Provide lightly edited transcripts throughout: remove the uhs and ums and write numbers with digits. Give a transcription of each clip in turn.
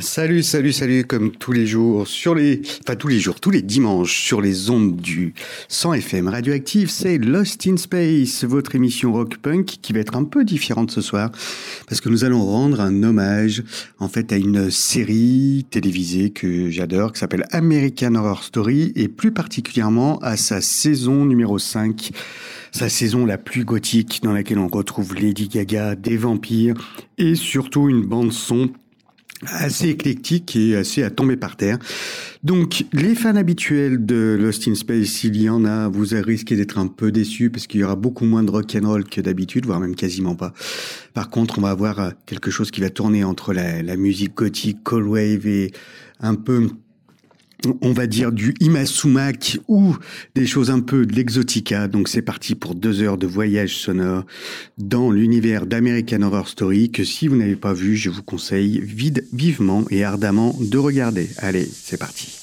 Salut, salut, salut, comme tous les jours, tous les dimanches, sur les ondes du 100 FM Radioactive, c'est Lost in Space, votre émission rock punk qui va être un peu différente ce soir, parce que nous allons rendre un hommage, en fait, à une série télévisée que j'adore, qui s'appelle American Horror Story, et plus particulièrement à sa saison numéro 5, sa saison la plus gothique, dans laquelle on retrouve Lady Gaga, des vampires, et surtout une bande-son assez éclectique et assez à tomber par terre. Donc, les fans habituels de Lost in Space, s'il y en a, vous risquez d'être un peu déçus parce qu'il y aura beaucoup moins de rock'n'roll que d'habitude, voire même quasiment pas. Par contre, on va avoir quelque chose qui va tourner entre la musique gothique, cold wave et un peu, on va dire, du Imasumak ou des choses un peu de l'exotica. Donc c'est parti pour 2 heures de voyage sonore dans l'univers d'American Horror Story que si vous n'avez pas vu, je vous conseille vivement et ardemment de regarder. Allez, c'est parti.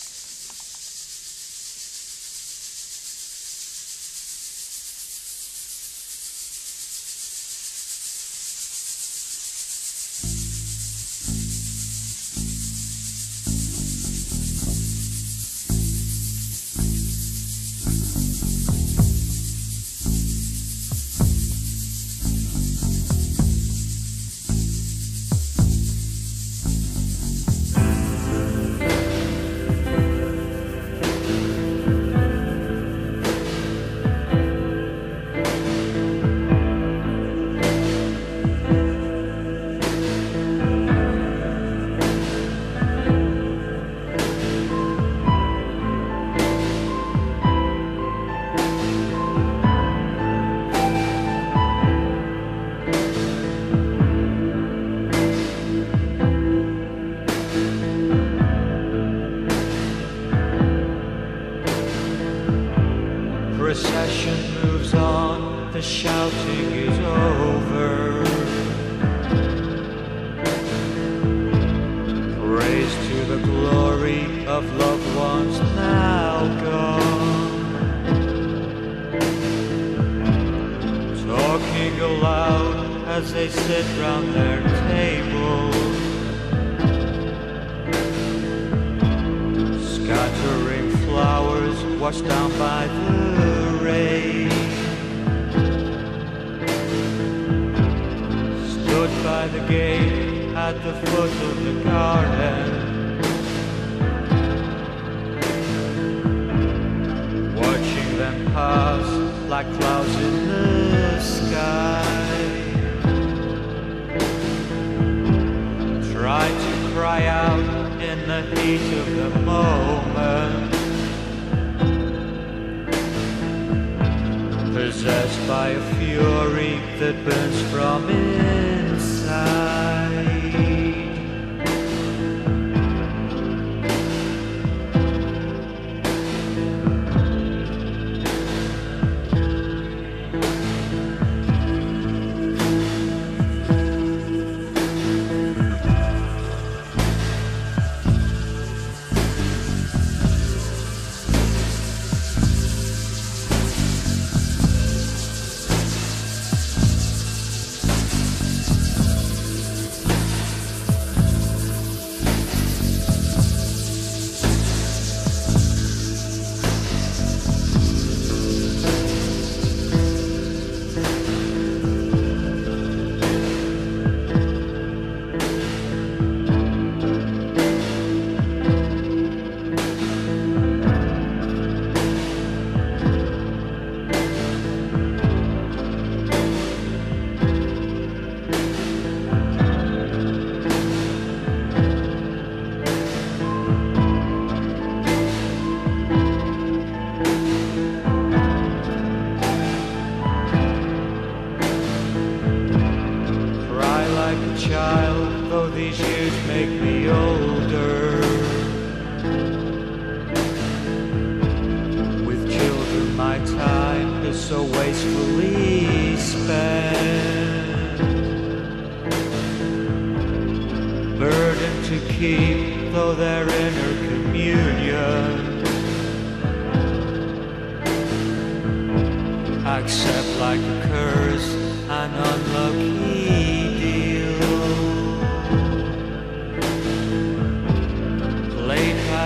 Accept like a curse an unlucky deal.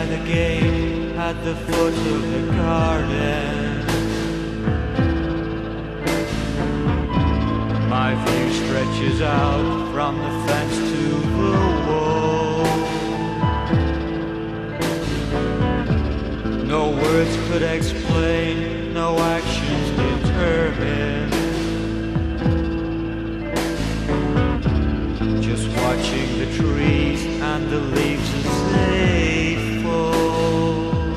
by the gate at the foot of the garden. My view stretches out from the fence to the wall. No words could explain, no actions determine. Just watching the trees and the leaves as they fall.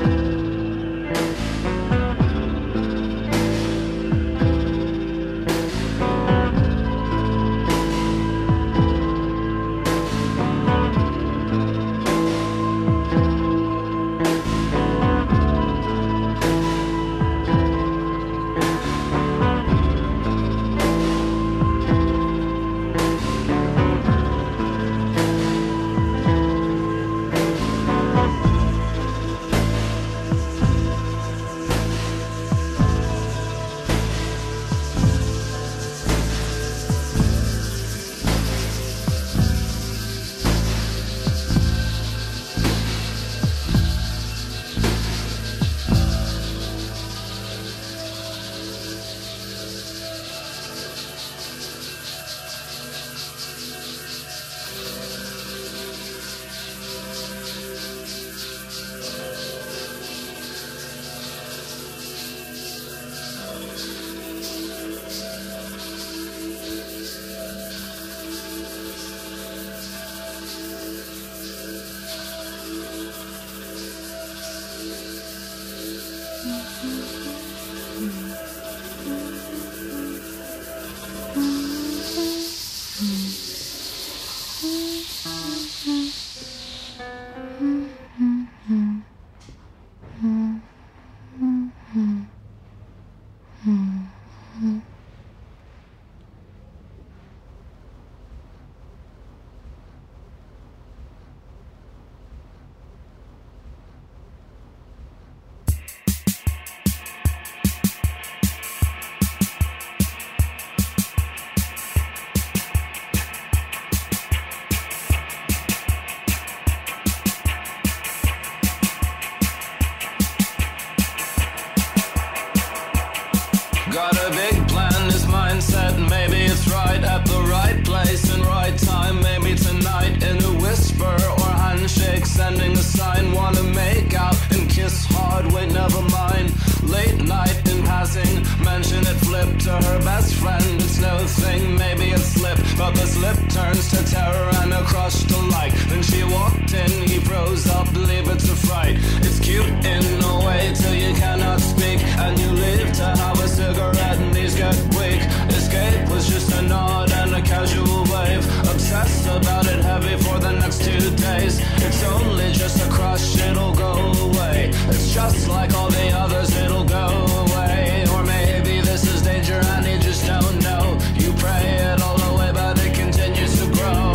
Sending a sign, wanna make out and kiss hard, wait never mind. Late night in passing, mention it flipped to her best friend. It's no thing, maybe it slipped, but the slip turns to terror and a crush to like. Then she walked in, he froze up, believe it's a fright. It's cute in a way till you cannot speak, and you leave to have a cigarette and these get weak. Escape was just a nod and a casual wave. Obsessed about it heavy for the next 2 days. It's only just a crush, it'll go away. It's just like all the others, it'll go away. Or maybe this is danger and you just don't know. You pray it all away but it continues to grow.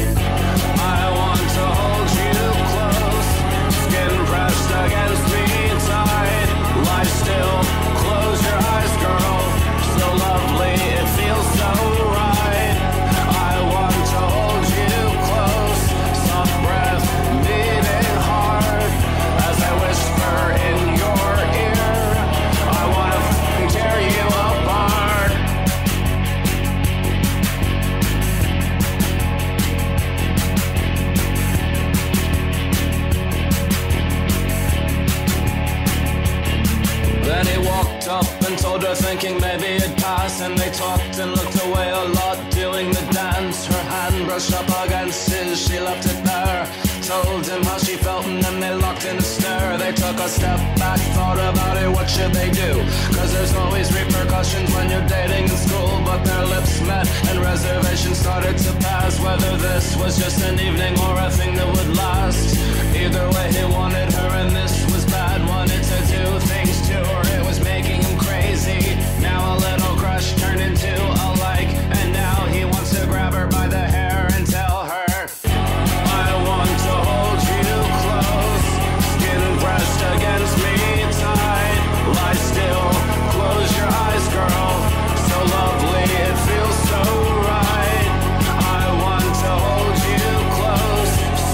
I want to hold you close, skin pressed against me tight. Lie still, close your eyes girl, so lovely it feels so right. I want to hold you close, soft breath beating hard as I whisper in your ear. I want to tear you apart. Then he walked up and told her, thinking maybe it'd pass. And they talked and looked away a lot, doing the dance. Her hand brushed up against his, she left it there. Told him how she felt and then they locked in a stare. They took a step back, thought about it, what should they do? Cause there's always repercussions when you're dating in school. But their lips met and reservations started to pass, whether this was just an evening or a thing that would last. Either way he wanted her and this was bad. Wanted to do things to her, it was making him crazy. Now a little crush turned into a like, and now he wants to grab her by the hair and tell her, I want to hold you close, skin pressed against me tight. Lie still, close your eyes girl, so lovely it feels so right. I want to hold you close,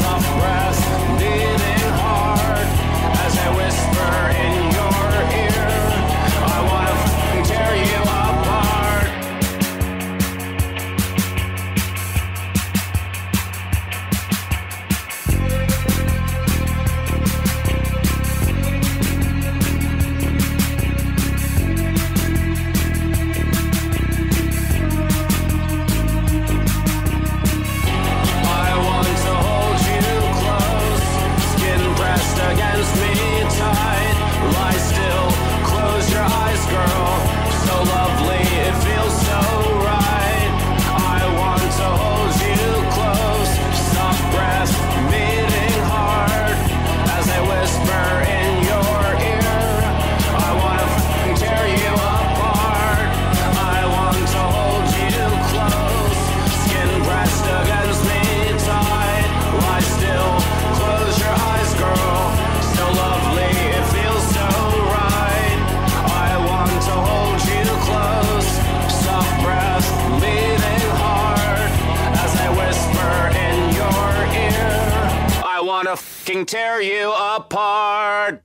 gonna fucking tear you apart.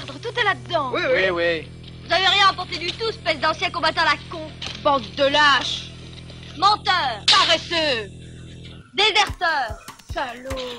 perdre, tout est là-dedans. Oui. Vous avez rien apporté du tout, espèce d'ancien combattant à la con. Bande de lâches. Menteur, Paresseux. déserteur. Salaud.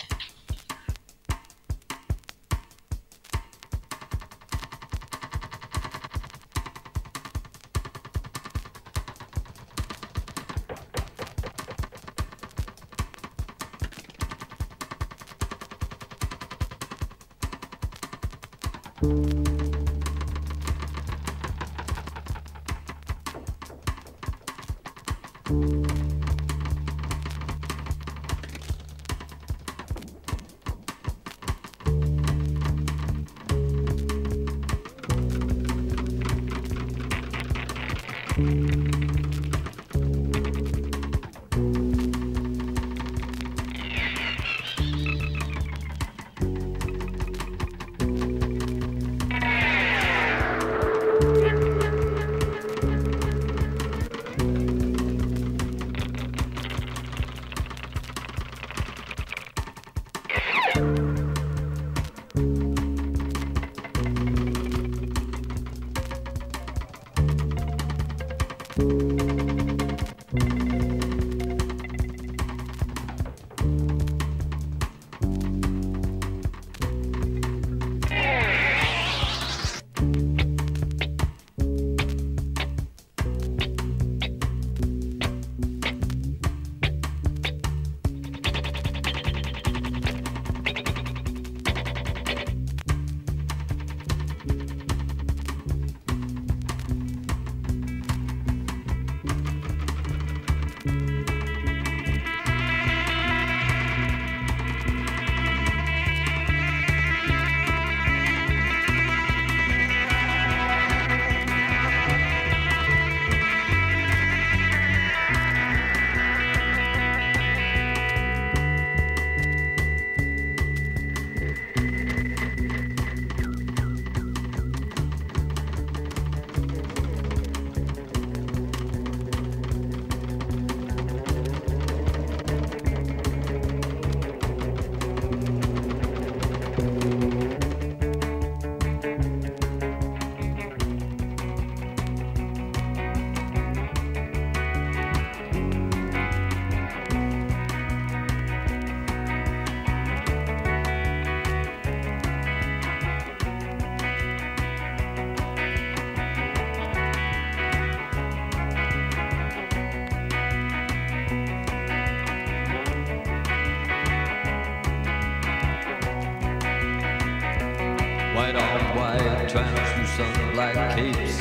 White on white, translucent black capes,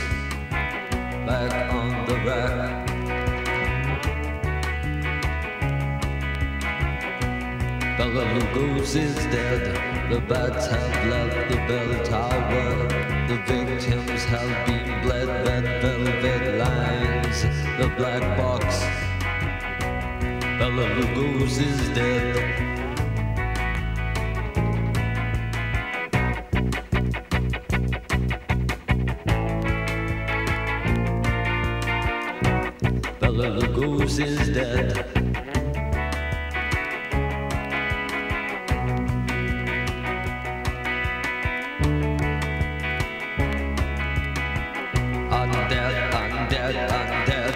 back on the rack. Bela Lugos is dead, the bats have left the bell tower. The victims have been bled, red velvet lines, the black box. Bela Lugos is dead. Bela Lugos is dead. I'm dead, I'm dead, I'm dead.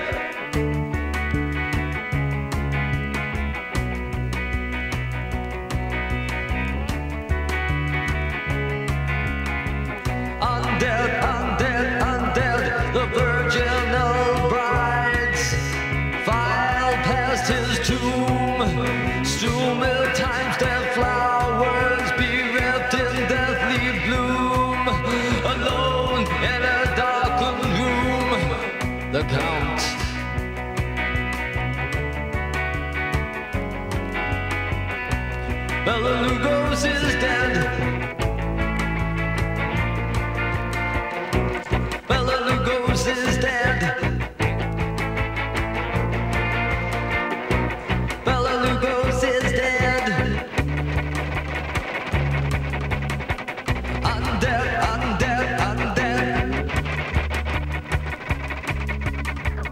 I'm dead, I'm dead, I'm dead. The virginal brides file past his tomb. Strewn with times their flowers bereft in deathly bloom. Alone in a darkened room, the Count. Bela Lugos is dead. Bela Lugos is dead. Bela Lugos is dead. I'm dead, I'm dead, I'm dead.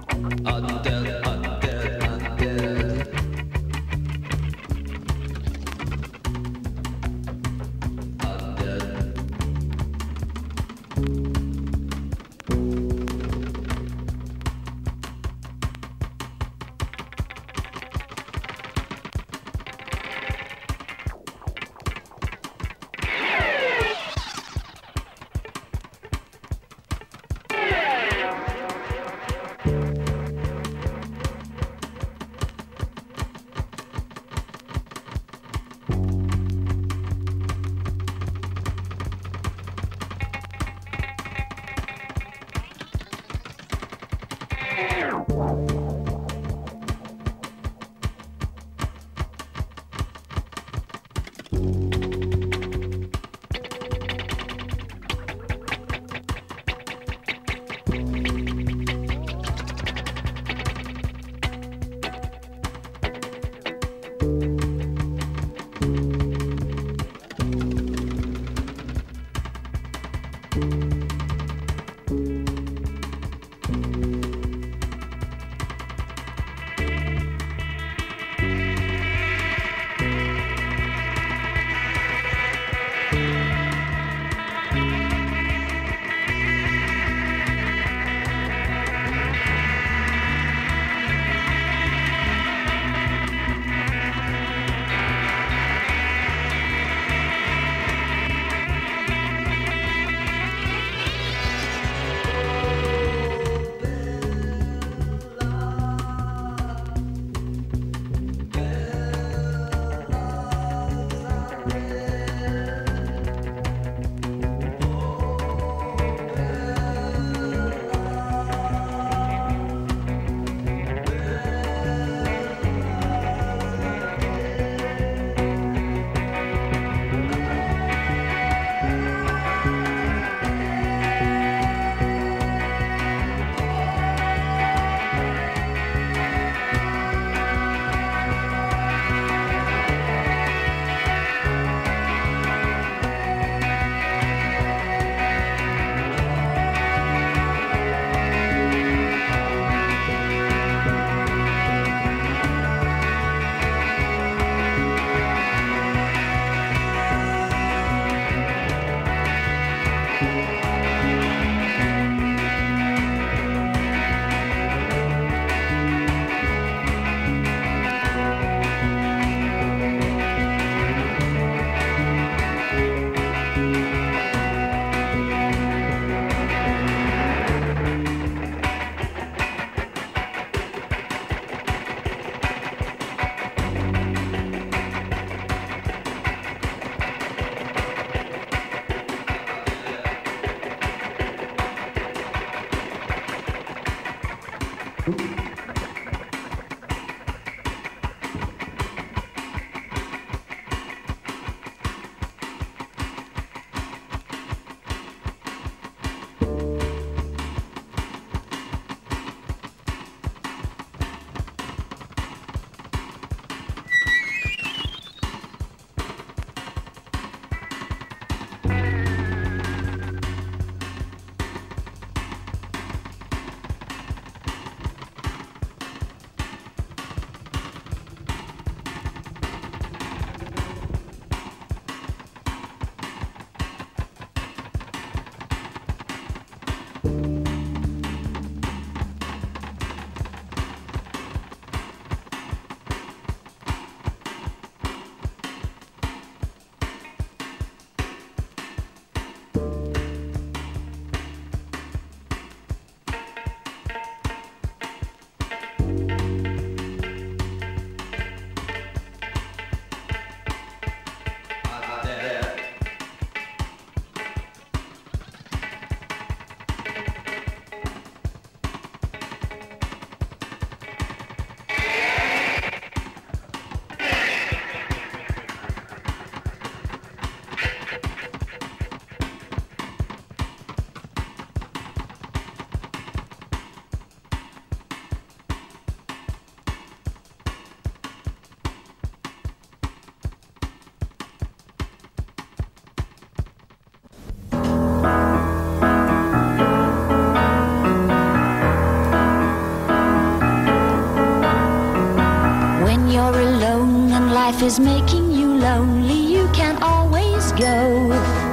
life is making you lonely, you can always go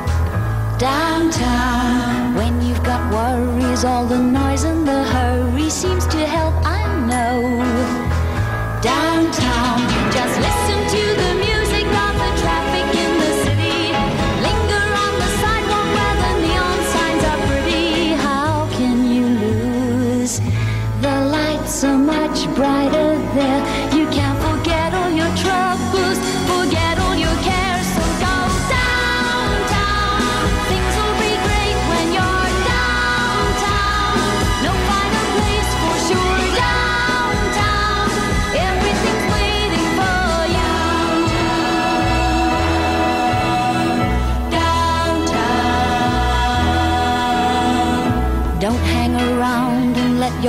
downtown. When you've got worries, all the noise and the hurry seems to help, I know. Downtown, just listen to the music of the traffic in the city. Linger on the sidewalk where the neon signs are pretty. How can you lose? The lights are much brighter there. You can't forget all your troubles, forget all your cares. So go downtown. Things will be great when you're downtown. No finer place for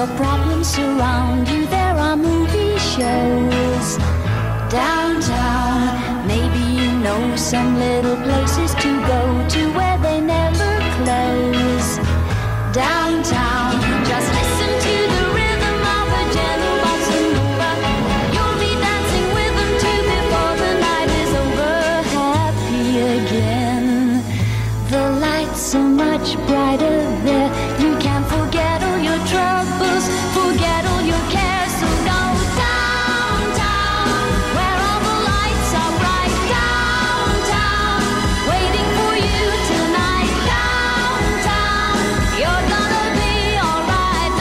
your problems surround you. There are movie shows downtown. Maybe you know some little places to go to where they never close. Downtown, just listen to the rhythm of a gentle bossa nova. You'll be dancing with them too before the night is over. Happy again. The lights so much brighter there. You can forget all your troubles, forget all your cares. So go downtown, where all the lights are bright. Downtown, waiting for you tonight. Downtown, you're gonna be alright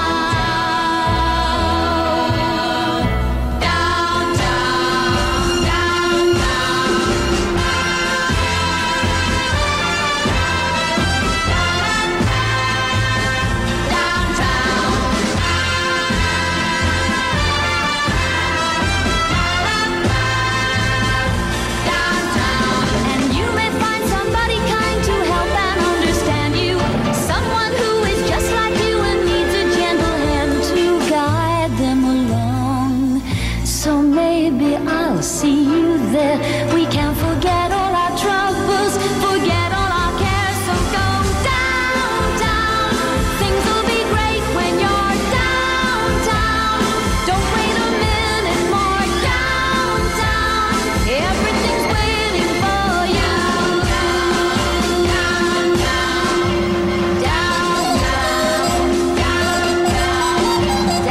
now. Downtown, and you may find somebody kind to help and understand you. Someone who is just like you and needs a gentle hand to guide them along. So maybe I'll see you there. We can forget all our troubles, forget all our cares. So go downtown. Things will be great when you're downtown. Don't wait a minute more. Downtown, everything's waiting for you. Downtown, downtown, downtown,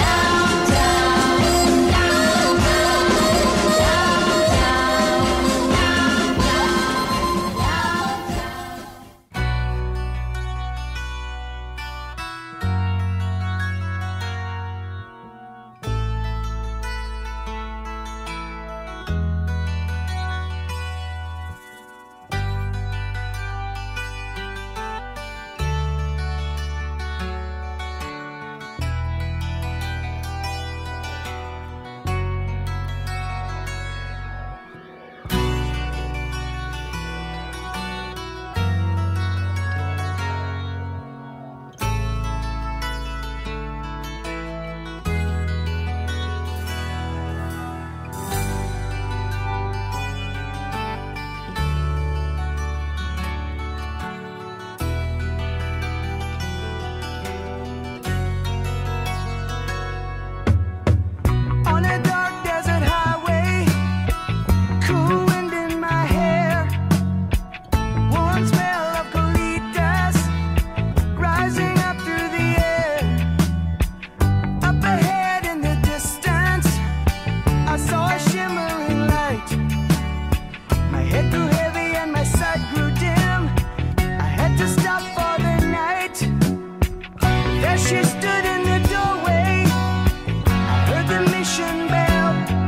On a dark desert highway, cool wind in my hair, warm smell of colitas rising up through the air. Up ahead in the distance, I saw a shimmering light. My head grew heavy and my sight grew dim. I had to stop for the night. There she stood in the doorway. Heard the mission bell.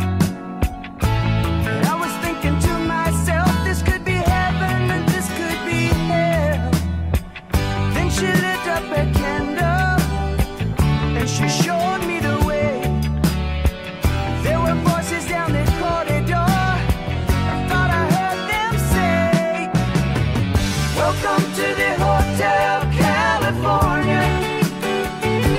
And I was thinking to myself, this could be heaven and this could be hell. Then she lit up a candle and she showed me the way. There were voices down the corridor. I thought I heard them say, welcome to the Hotel California.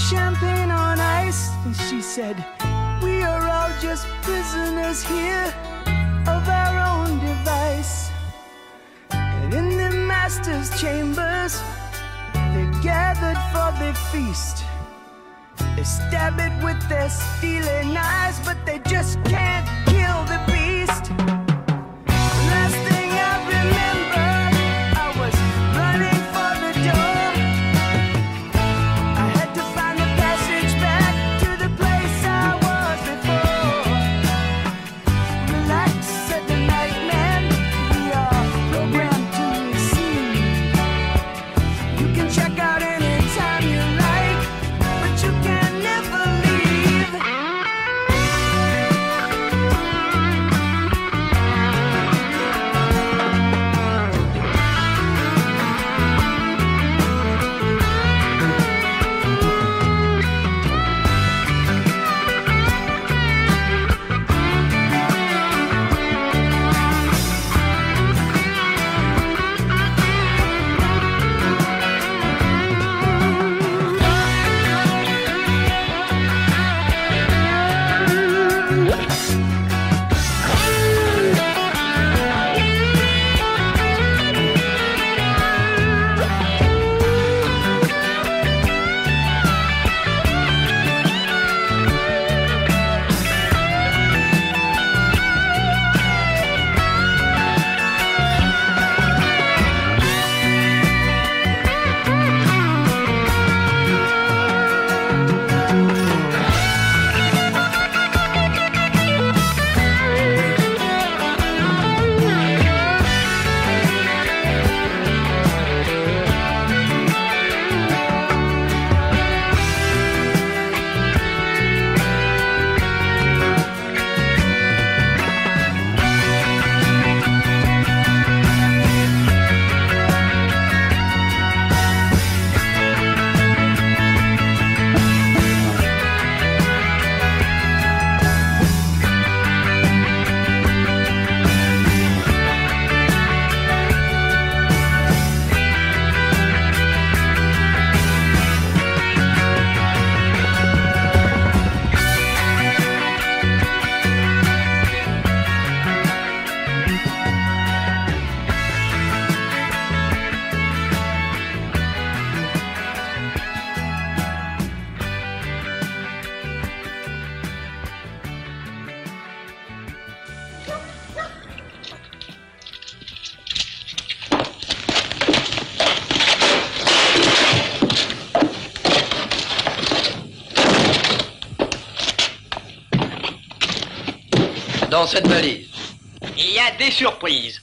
champagne on ice, and she said, we are all just prisoners here of our own device. And in the master's chambers, they gathered for the feast. They stab it with their steely knives, but they just can't kill the beast. Last thing I remember, I was running for the door. I had to find the passage back to the place I was before. Relax, said the nightman, we are programmed to receive. You can check out anytime you like, but you can never leave. Dans cette valise, Il y a des surprises.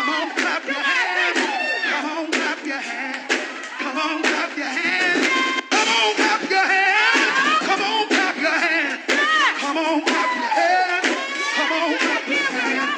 Come on, clap your hands. Come on, clap your hands. Come on, clap your hands. Come on, clap your hands. Come on, clap your hands. Come on, clap your hands. Come on, clap your hands.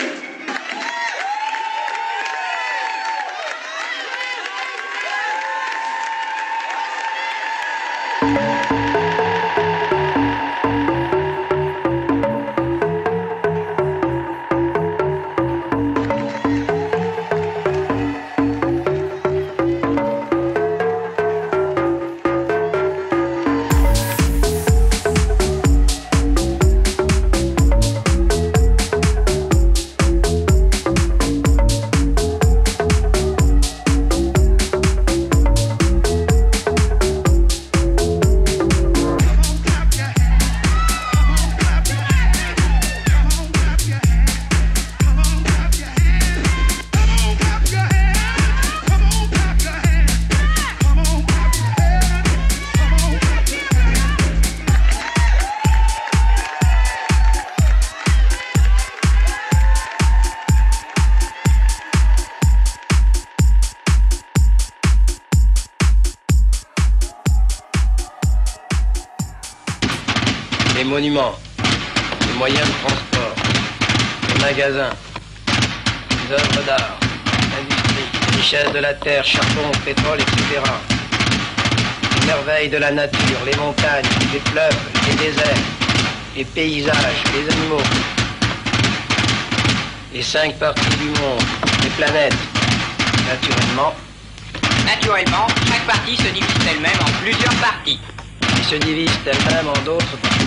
Les monuments, les moyens de transport, les magasins, les œuvres d'art, l'industrie, les richesses de la terre, charbon, pétrole, etc. Les merveilles de la nature, les montagnes, les fleuves, les déserts, les paysages, les animaux, les 5 parties du monde, les planètes, naturellement. Naturellement, chaque partie se divise elle-même en plusieurs parties. Et se divisent elles-mêmes en d'autres parties.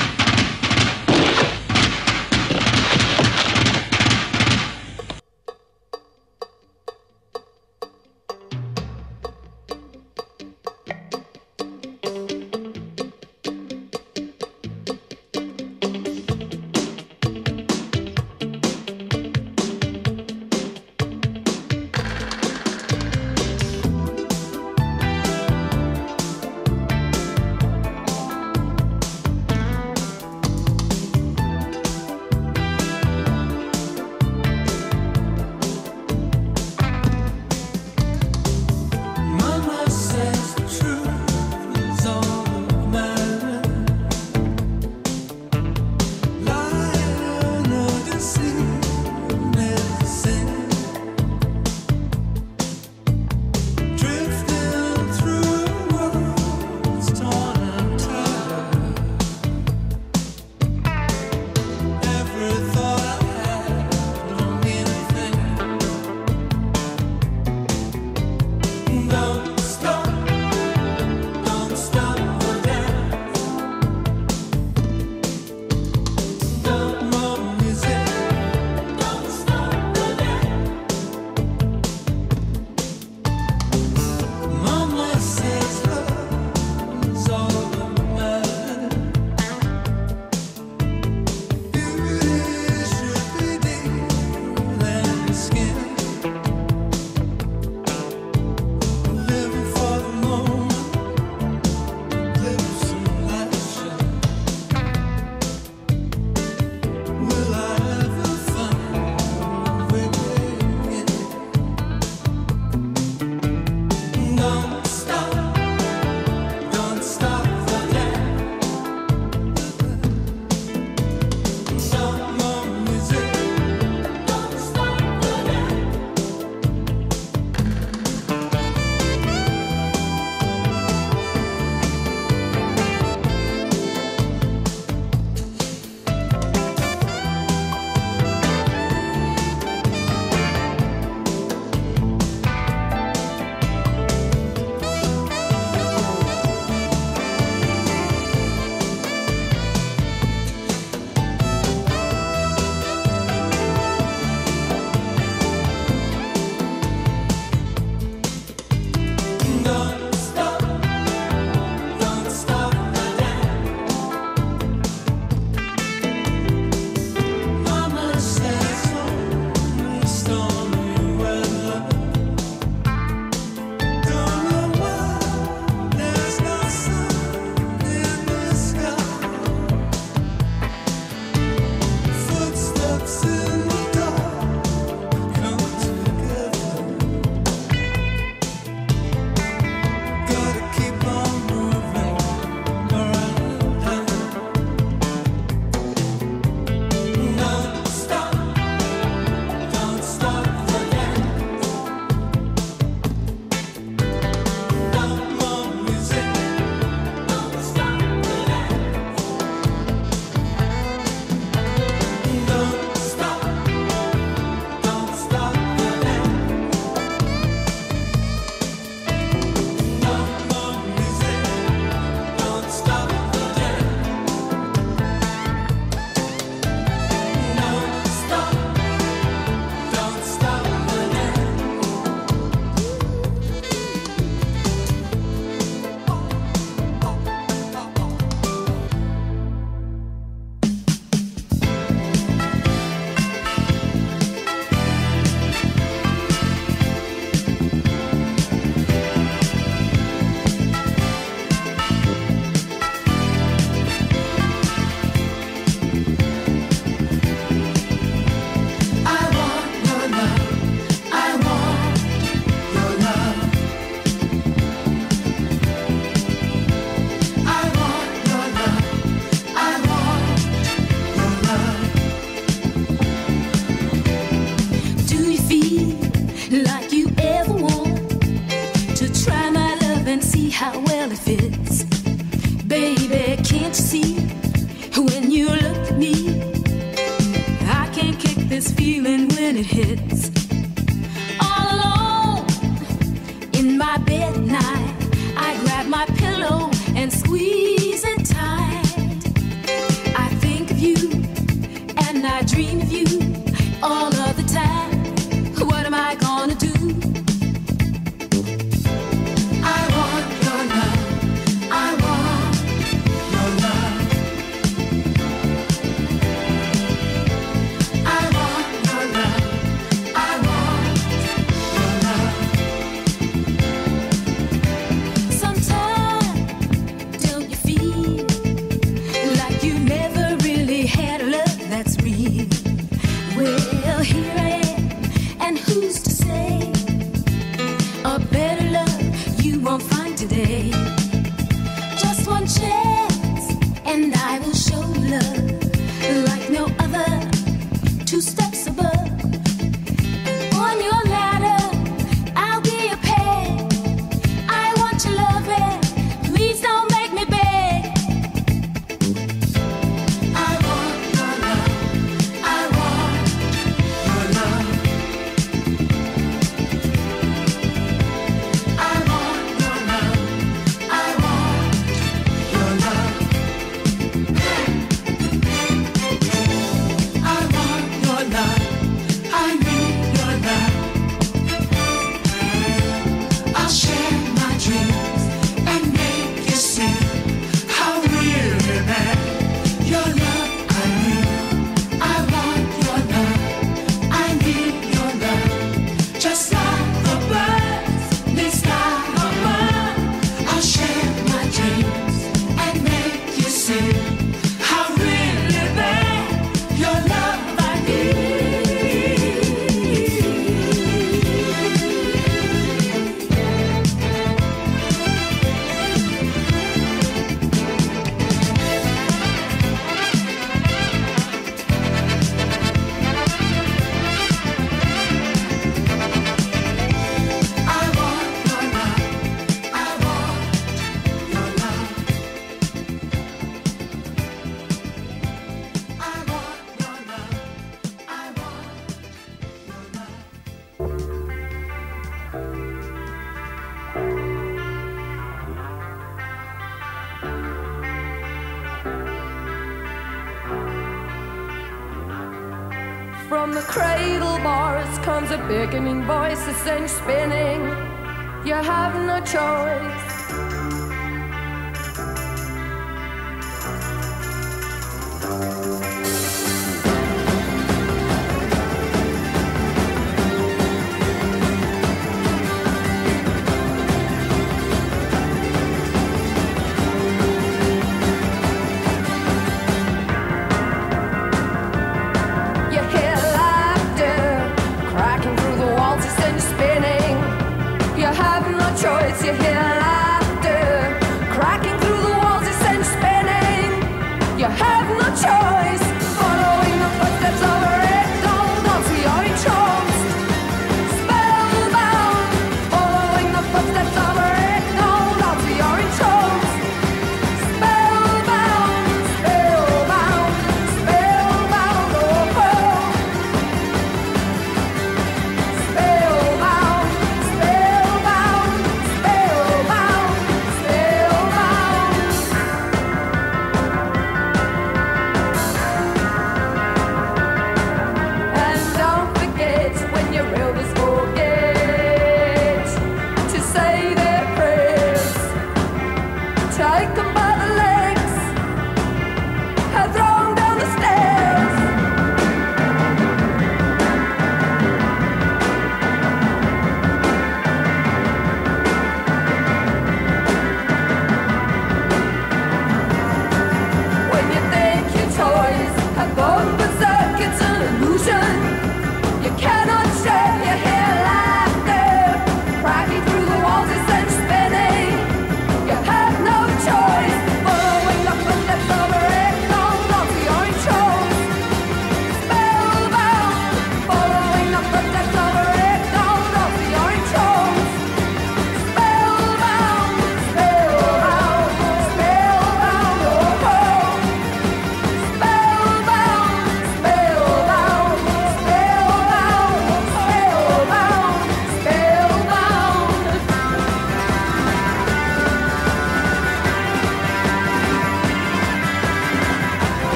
like you ever want to try my love and see how well it fits. Baby, can't you see when you look at me? I can't kick this feeling when it hits. All alone in my bed at night, I grab my pillow and squeeze it tight. I think of you and I dream of you all of the time. What am I gonna do? I want your love. I want your love. I want your love. I want your love. Sometimes don't you feel like you never really had a love that's real? Well, here I am, and who's to say a better love you won't find today? Just one chance, and I will show love like no other. 2 steps above, on your ladder, I'll be a peg. I want your love, and please don't make me beg. I want your love. I want your love. I want your love. I want your love. I want your love. I need your love. I'll share my dreams and make you see how really bad your love I need. I want your love. I need your love. Just like the birds, they sky above. I'll share my dreams and make you see how really bad your love I need. I want your love. I want your love. I want your love. I want your love. From the cradle bars comes a beckoning voice that sends you spinning. You have no choice. You hear laughter cracking through the walls, it sends you spinning. You have no choice. You hear laughter cracking through the walls, it sends you spinning. You have no choice. Following the footsteps of a red dawn onto your entranced. Spellbound. Following the footsteps of a red dawn onto your entranced. Spellbound, spellbound, spellbound, oh, oh. Spellbound, spellbound, spellbound.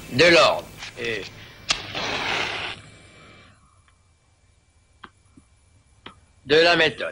de l'ordre et de la méthode.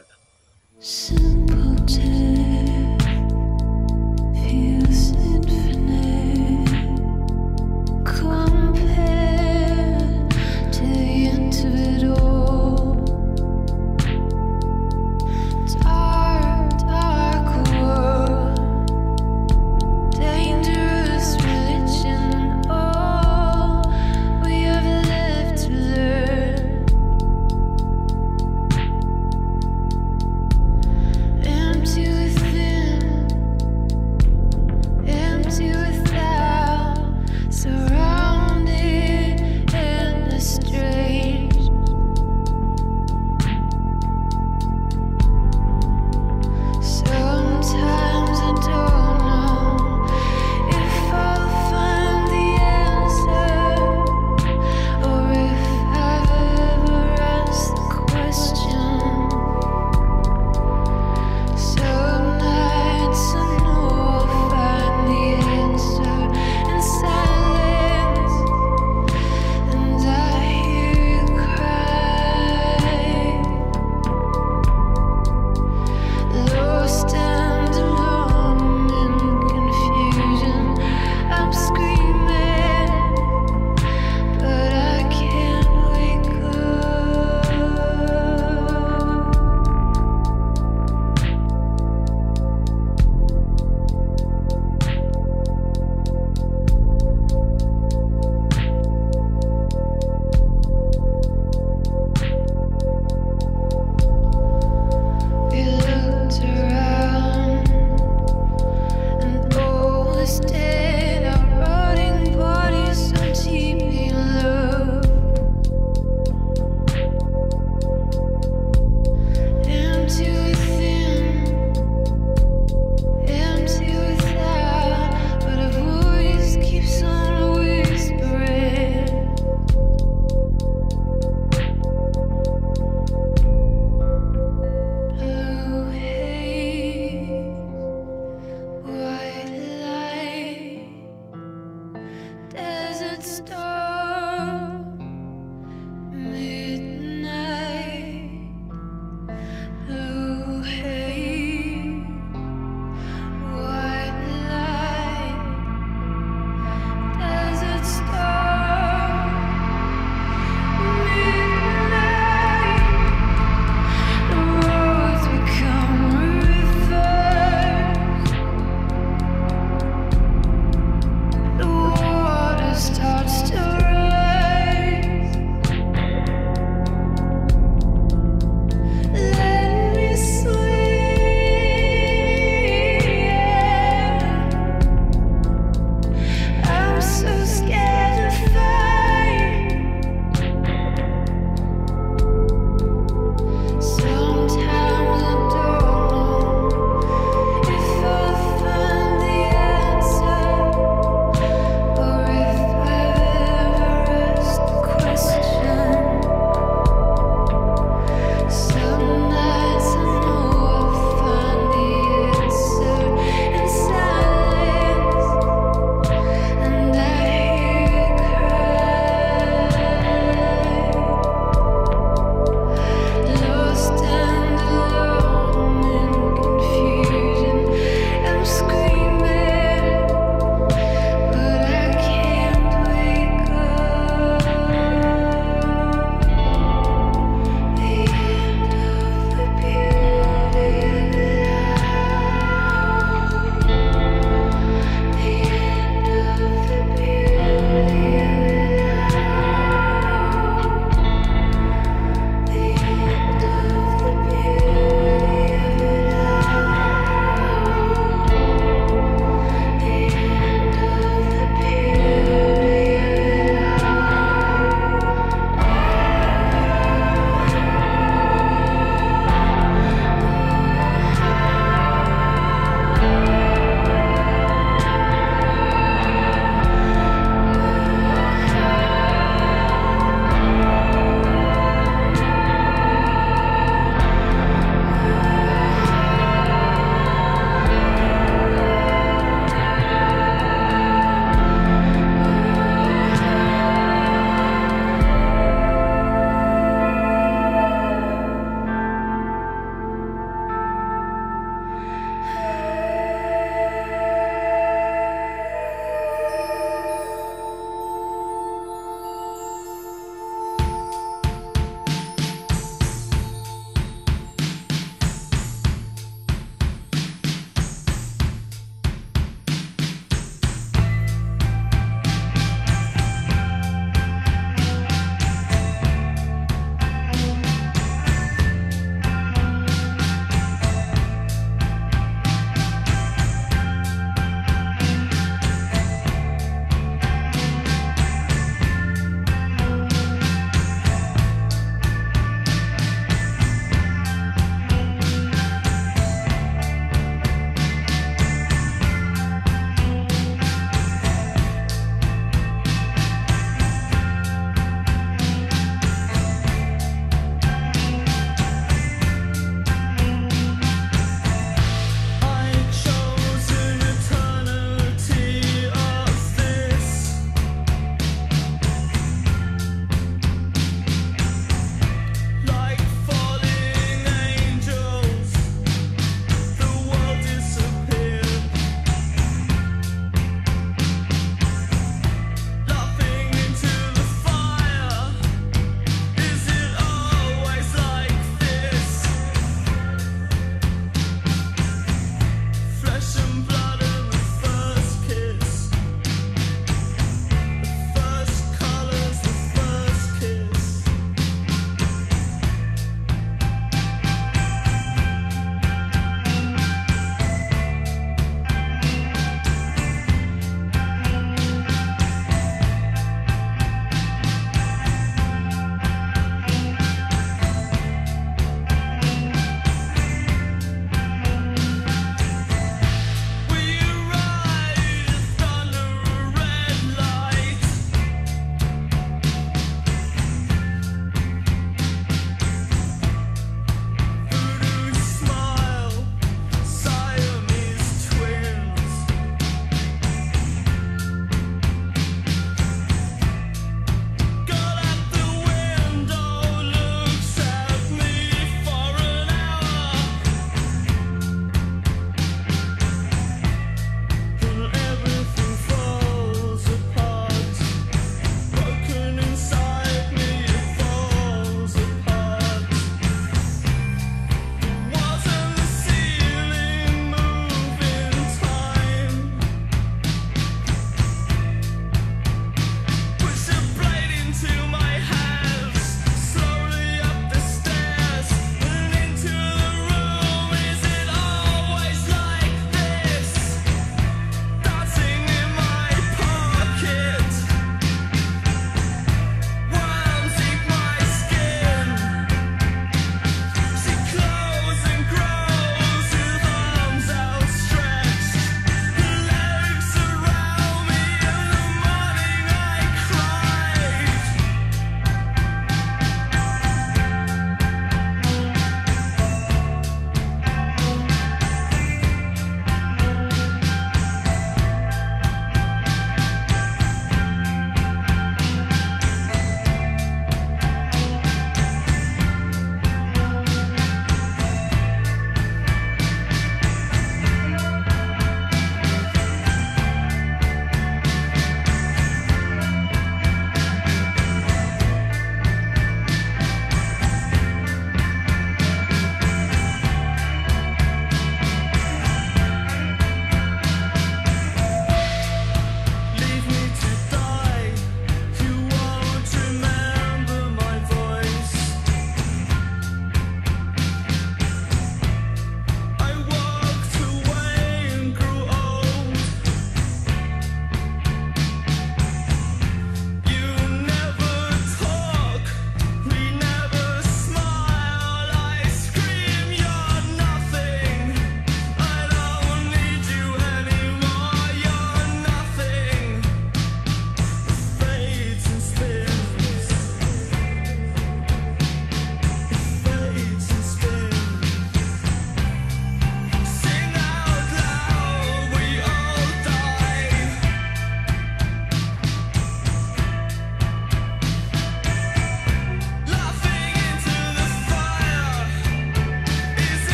Starts to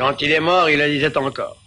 Quand il est mort, il la disait encore.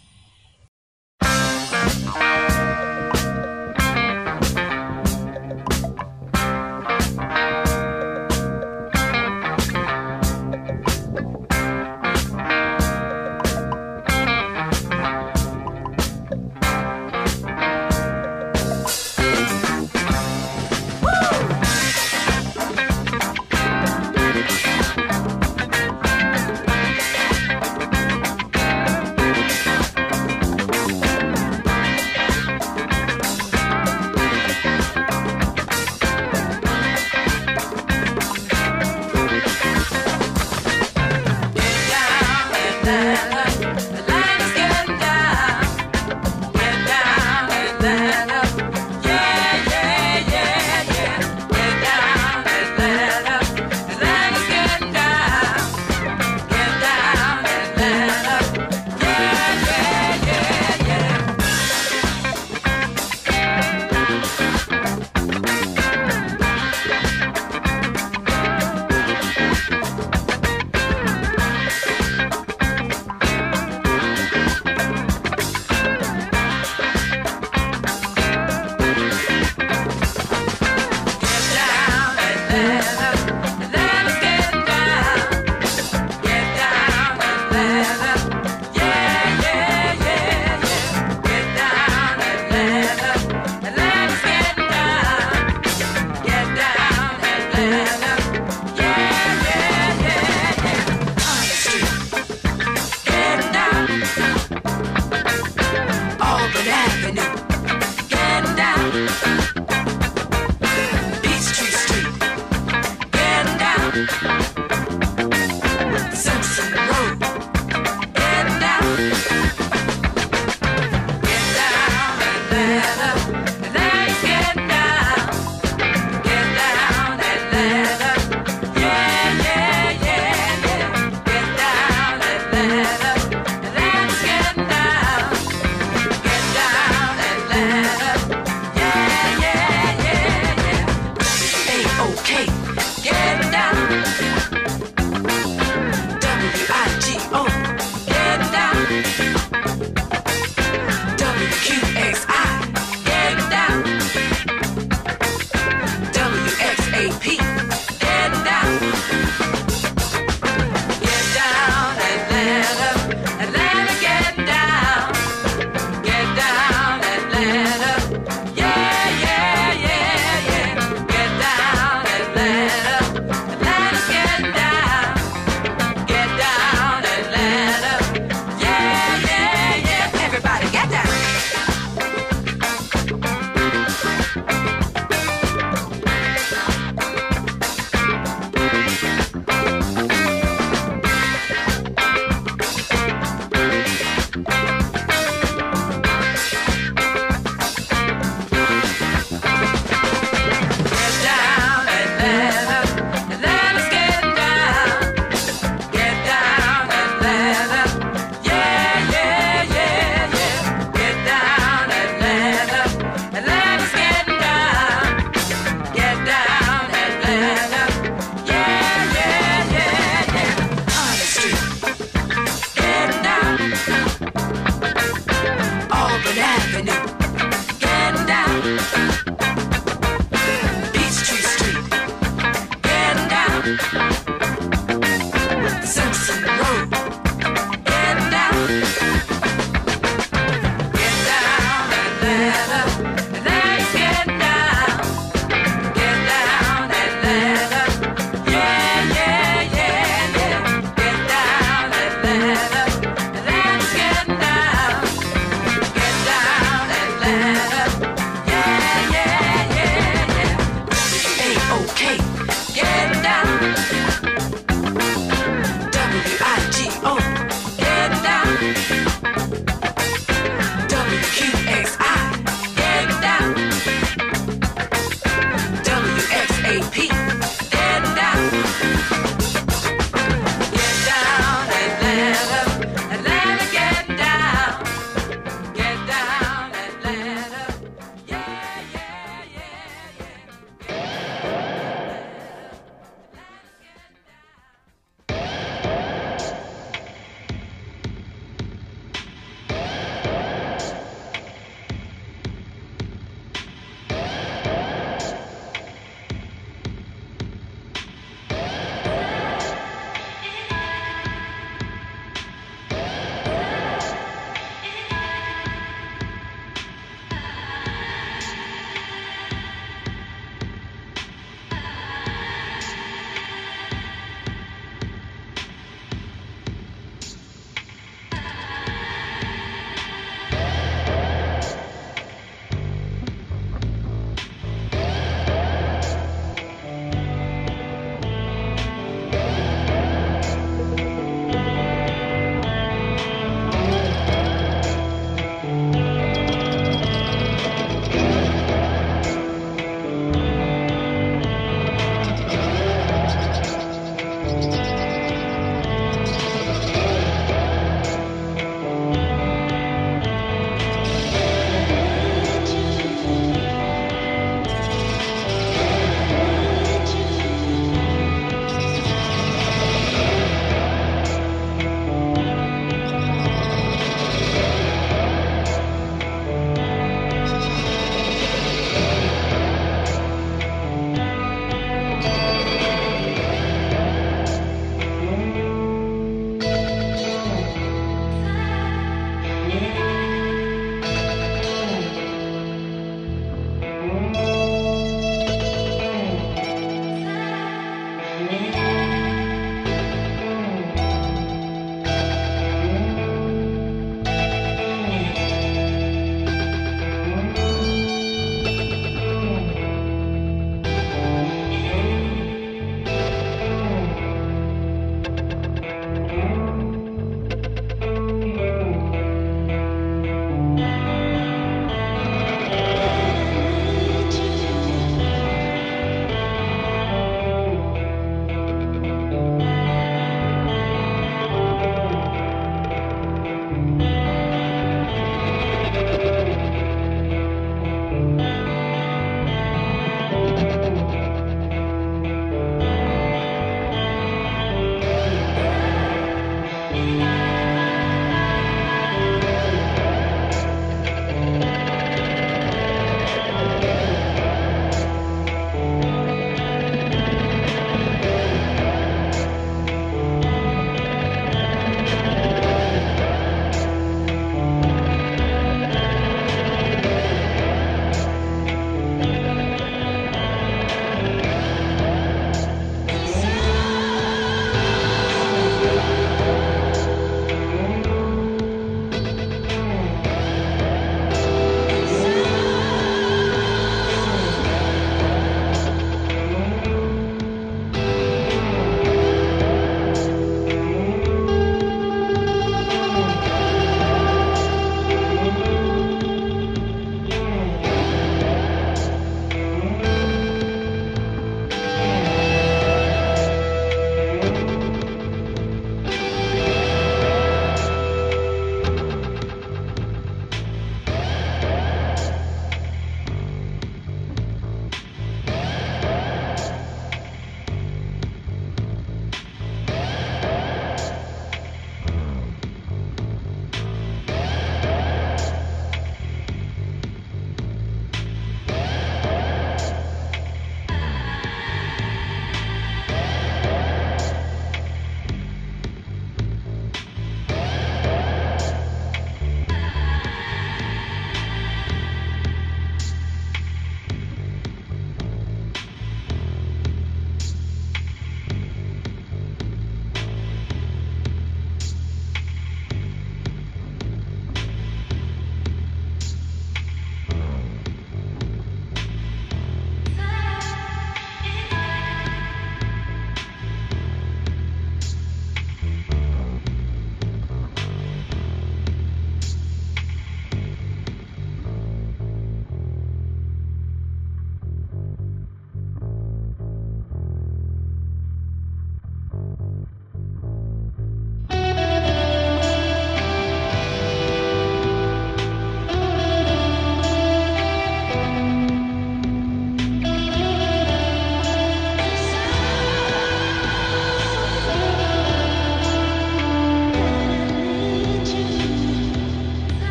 Atlanta.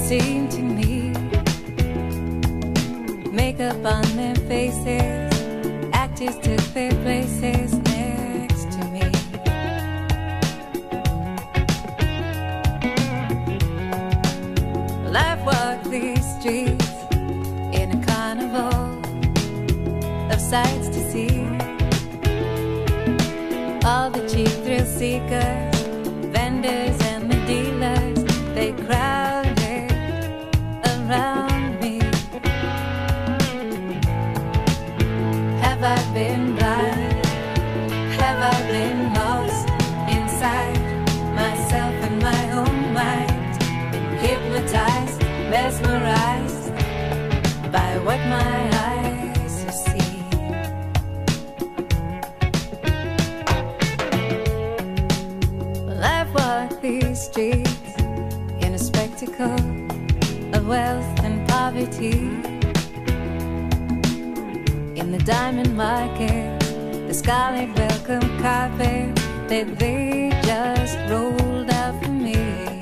seem to me. Makeup on their faces, actors took their places next to me. Well, I've walked these streets in a carnival of sights to see. All the cheap thrill seekers, vendors and the dealers, they crowded around me. Have I been blind? Have I been lost inside myself and my own mind? Been hypnotized, mesmerized by what my eyes have seen. Well, I've walked these streets in a spectacle of wealth and poverty. In the diamond market, the scarlet welcome carpet that they just rolled out for me.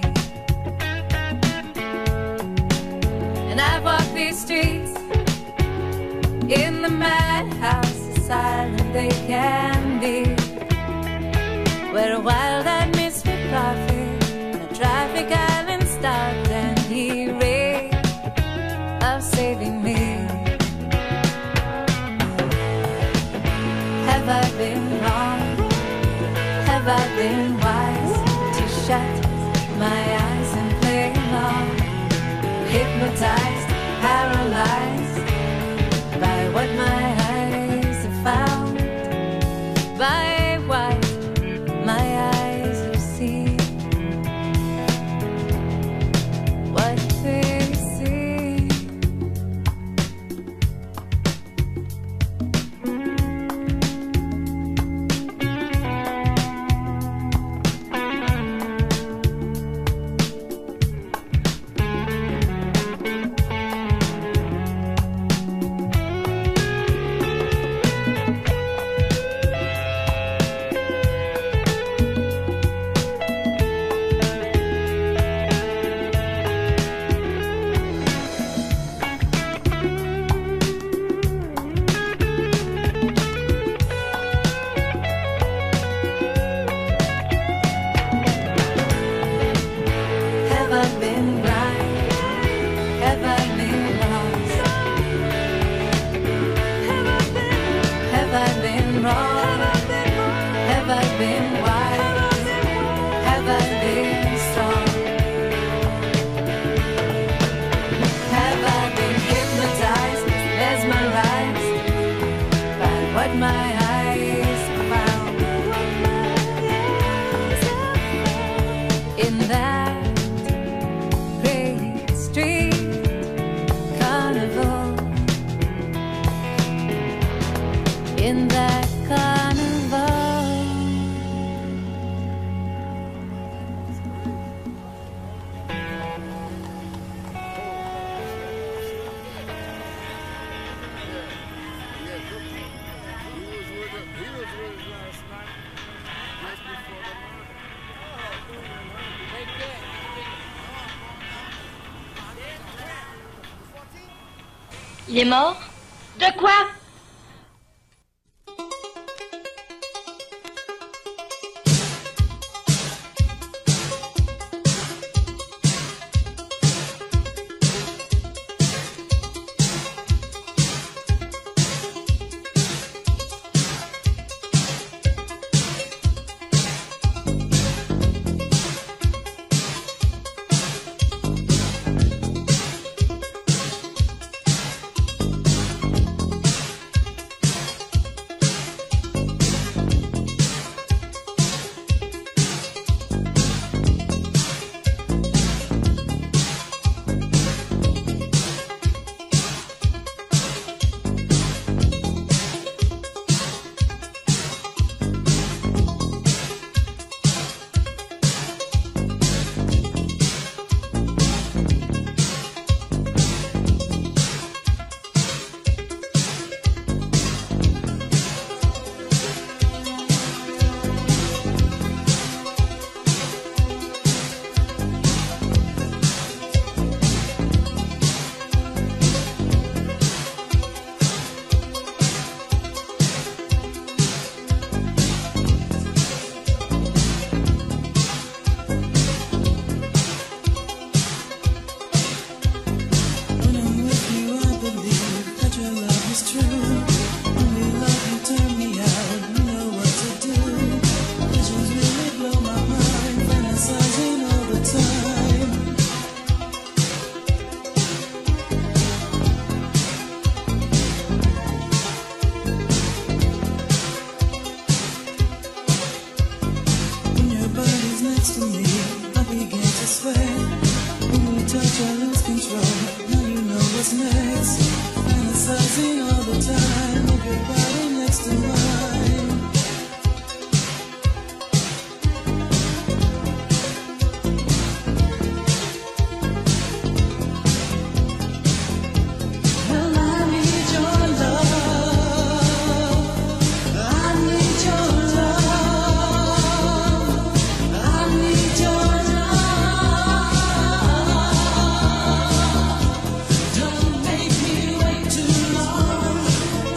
And I've walked these streets in the madhouse, as silent they can be, where a wild-eyed misfit prophet and a traffic island stopped and he raved of saving me. Have I been wrong? Have I been wise to shut my eyes and play along? Hypnotized, paralyzed by what my eyes have found, by what my eyes have seen, what they see. Have I been blind? Have I been lost? Have I been wrong? Have I been wise? Have I been strong? Have I been hypnotized, mesmerized by what my eyes have found? In that great street carnival, in that carnival. Il est mort? De quoi? is true. When we love, you turn me out. You know what to do. Visions really blow my mind. Fantasizing all the time. When your body's next to me, I begin to sweat. When we touch, I lose control. Now you know what's next. Fantasizing all the time. Of your body next to mine. Well, I need your love. I need your love. I need your love. Don't make me wait too long.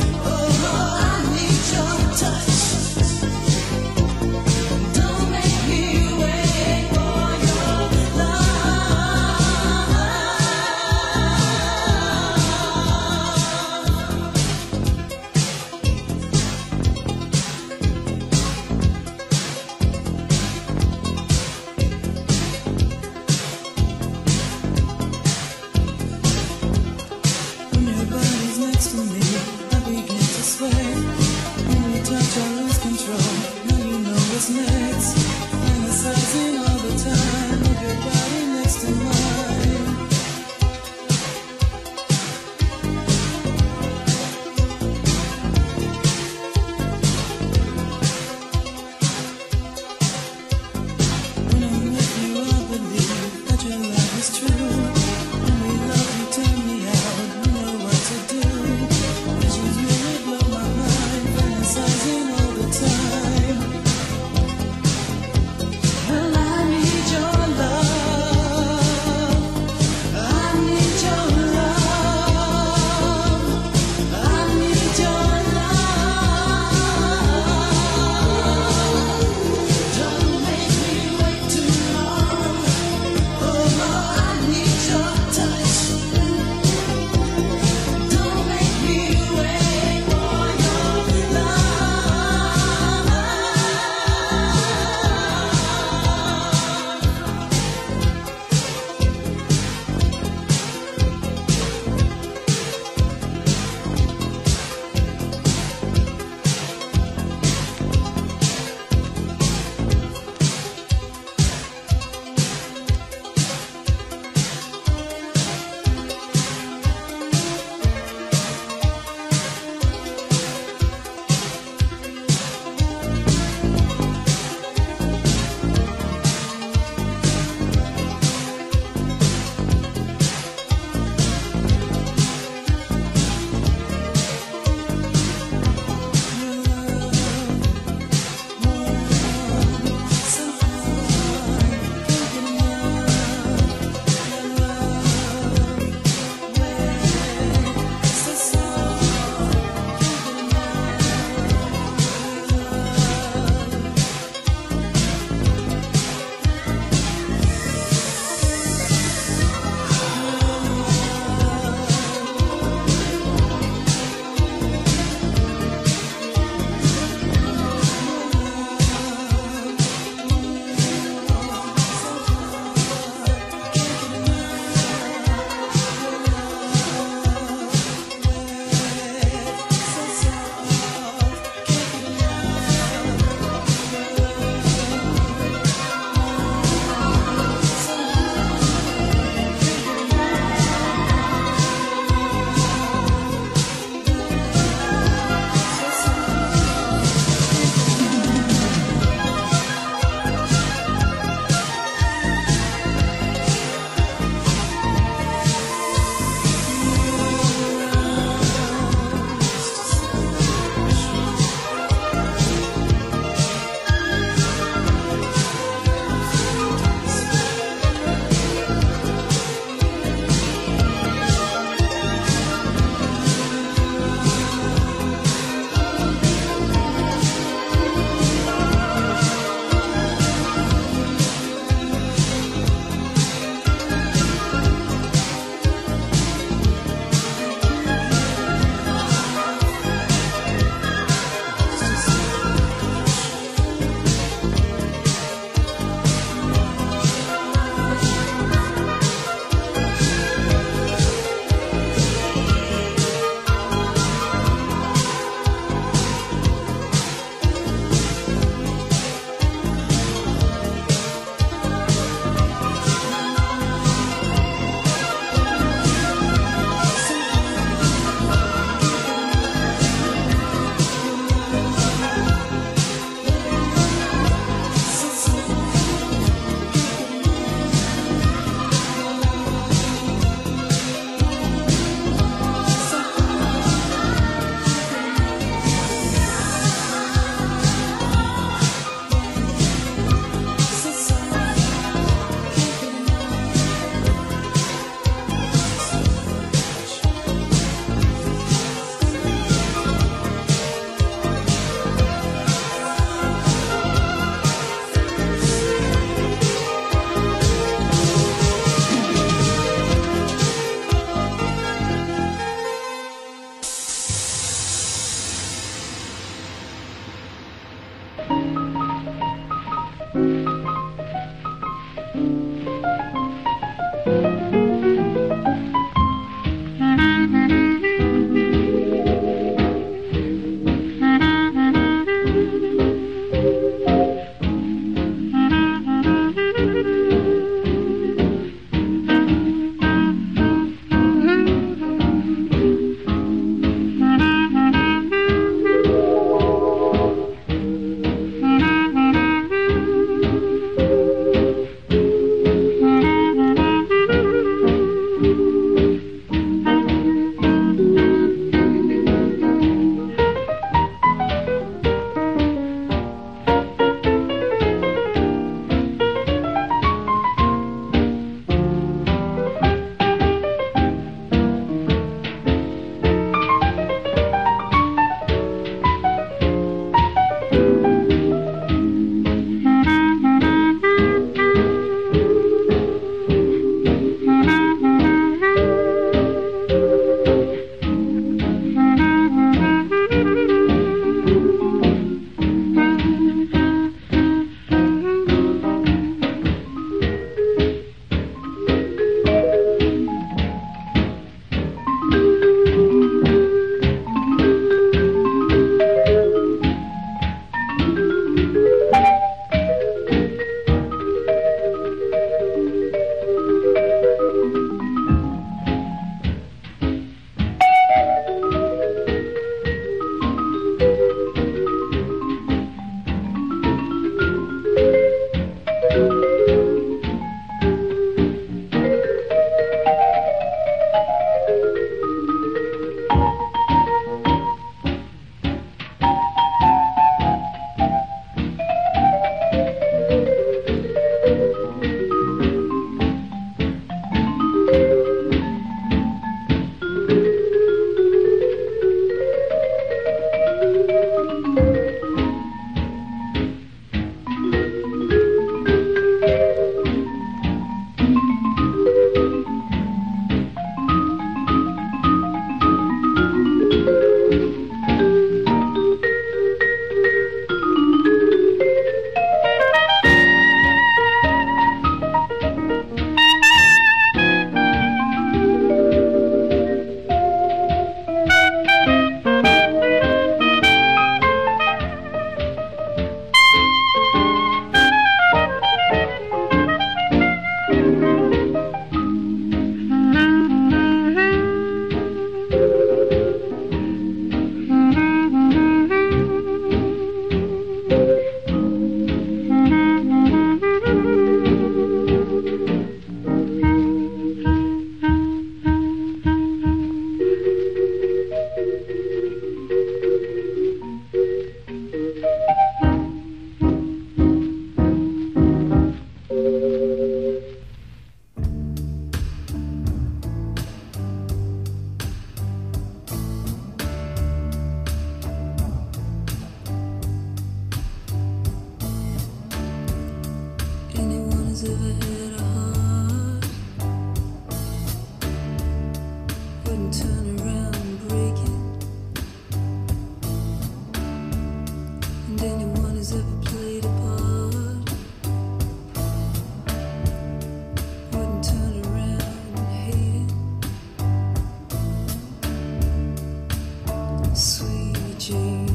Sweet Jane.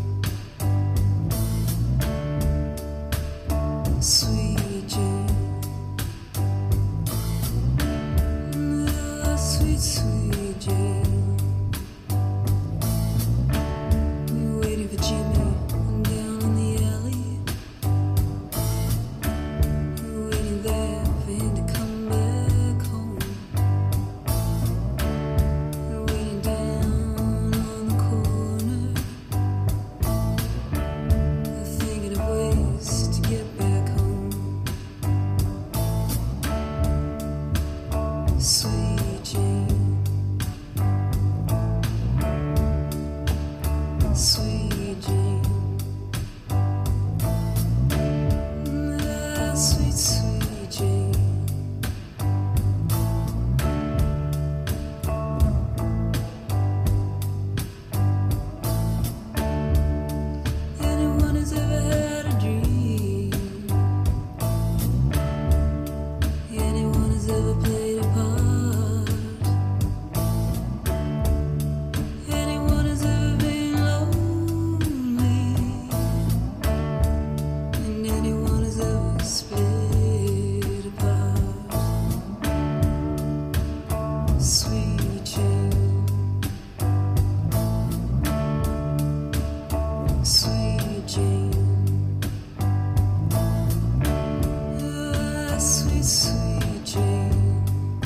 Sweet Jane. Ah, sweet, sweet Jane. We're waiting for Jimmy down in the alley. We're waiting there for him to come back home. We're waiting down on the corner. We're thinking of ways to get back home. Sweet Jane. Sweet Jane. Ah, sweet, sweet Jane. Anyone who's ever had a dream, anyone who's ever played a part, anyone who's ever been lonely, and anyone who's ever split apart. Sweet Jane. Sweet Jane. Ah, sweet, sweet Jane.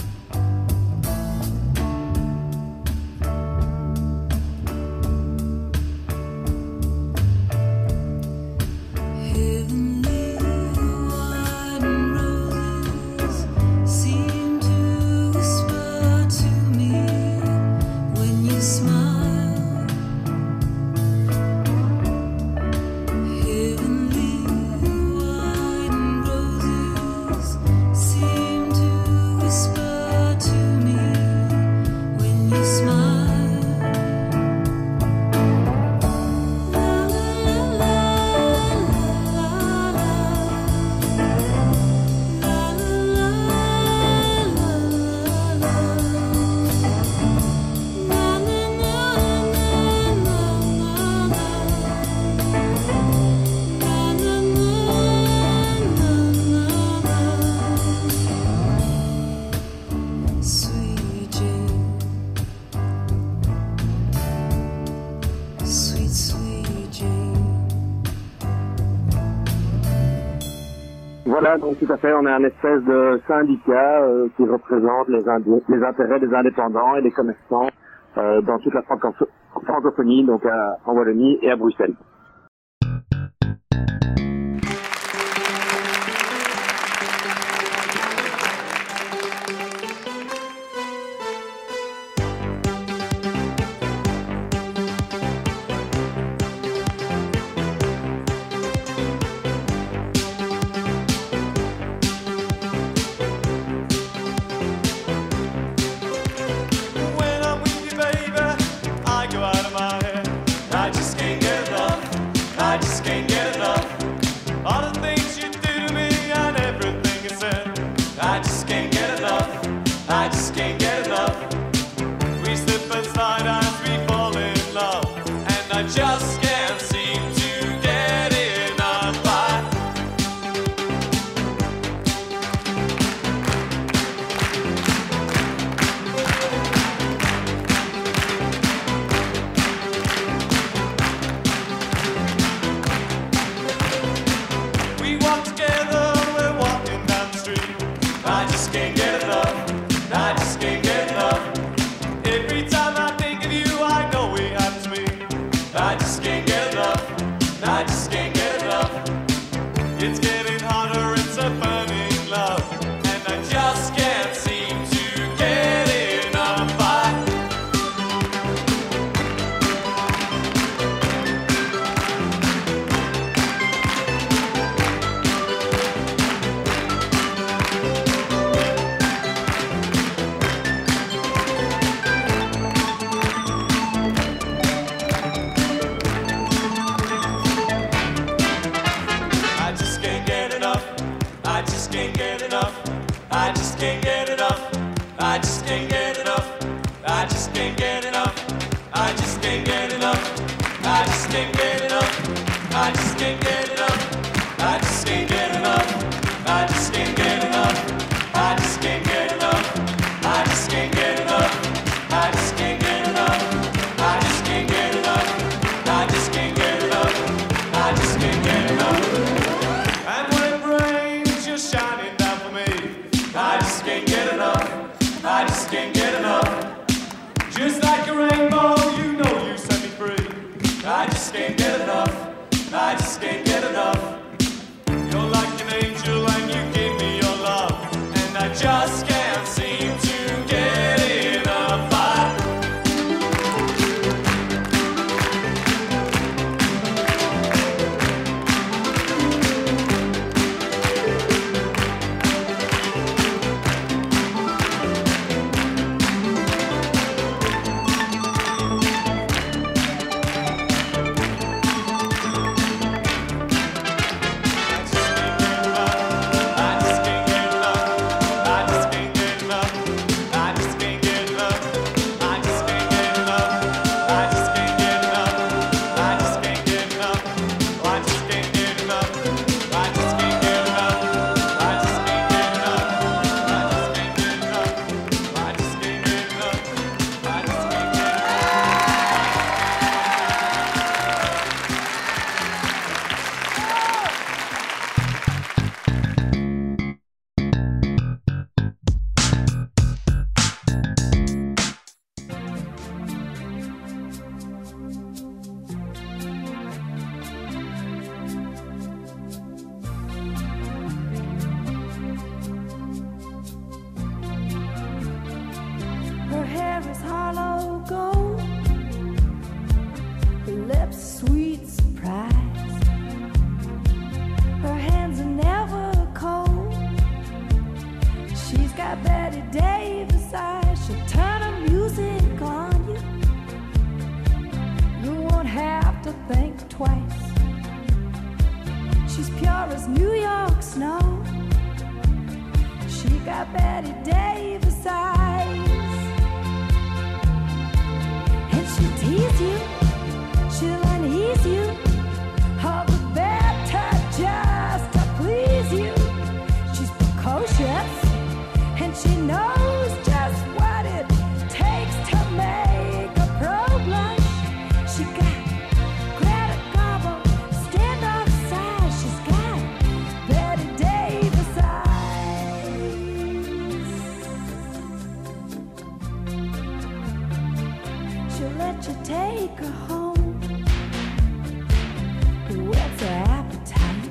Heavenly white roses seem to whisper to me when you smile. Heavenly white roses seem to whisper to me when you smile. La la la Sweet Jane. Sweet, sweet Jane. Voilà, donc tout à fait, on est un espèce de syndicat qui représente les intérêts des indépendants et des commerçants dans toute la francophonie, donc en Wallonie et à Bruxelles. When I'm with you, baby, I go out of my head. I just can't get enough. I just can't get enough. All the things you do to me and everything you said. I just can't get enough. I just can't get enough. We slip and slide as we fall in love, and I just can't seem to get enough. We walk together, we're walking down the street. I just can't get enough. I just can't get enough. Every time I think of you, I know we have to meet. I just can't get enough. I just can't get enough. It's getting harder, it's a burning love, and I just can't seem to get enough. I just can't get enough. I just can't get enough. I just can't get enough. I just can't get enough. I just can't get enough. I just can't get enough. I just can't get enough. I just can't get enough. I just can't get enough. I just can't get enough. I just can't get enough. And when it rains, you're shining down for me. I just can't get enough. I just can't get enough. Just like a rainbow, you know you set me free. I just can't get enough. I just can't get enough. You're like an angel and you give me your love, and I just can't seem to get enough. Her hair is hollow gold, her lips sweet surprise. Her hands are never cold. She's got Betty Davis eyes. She'll turn her music on you. You won't have to think twice. She's pure as New York snow. She got Betty Davis eyes. She'll tease you, she'll unease you, all the better just to please you. She's precocious, and she knows just what it takes to make a pro blush. She got Greta Garbo, standoff size. She's got Betty Davis eyes. She'll let you take her home. Whet's her appetite?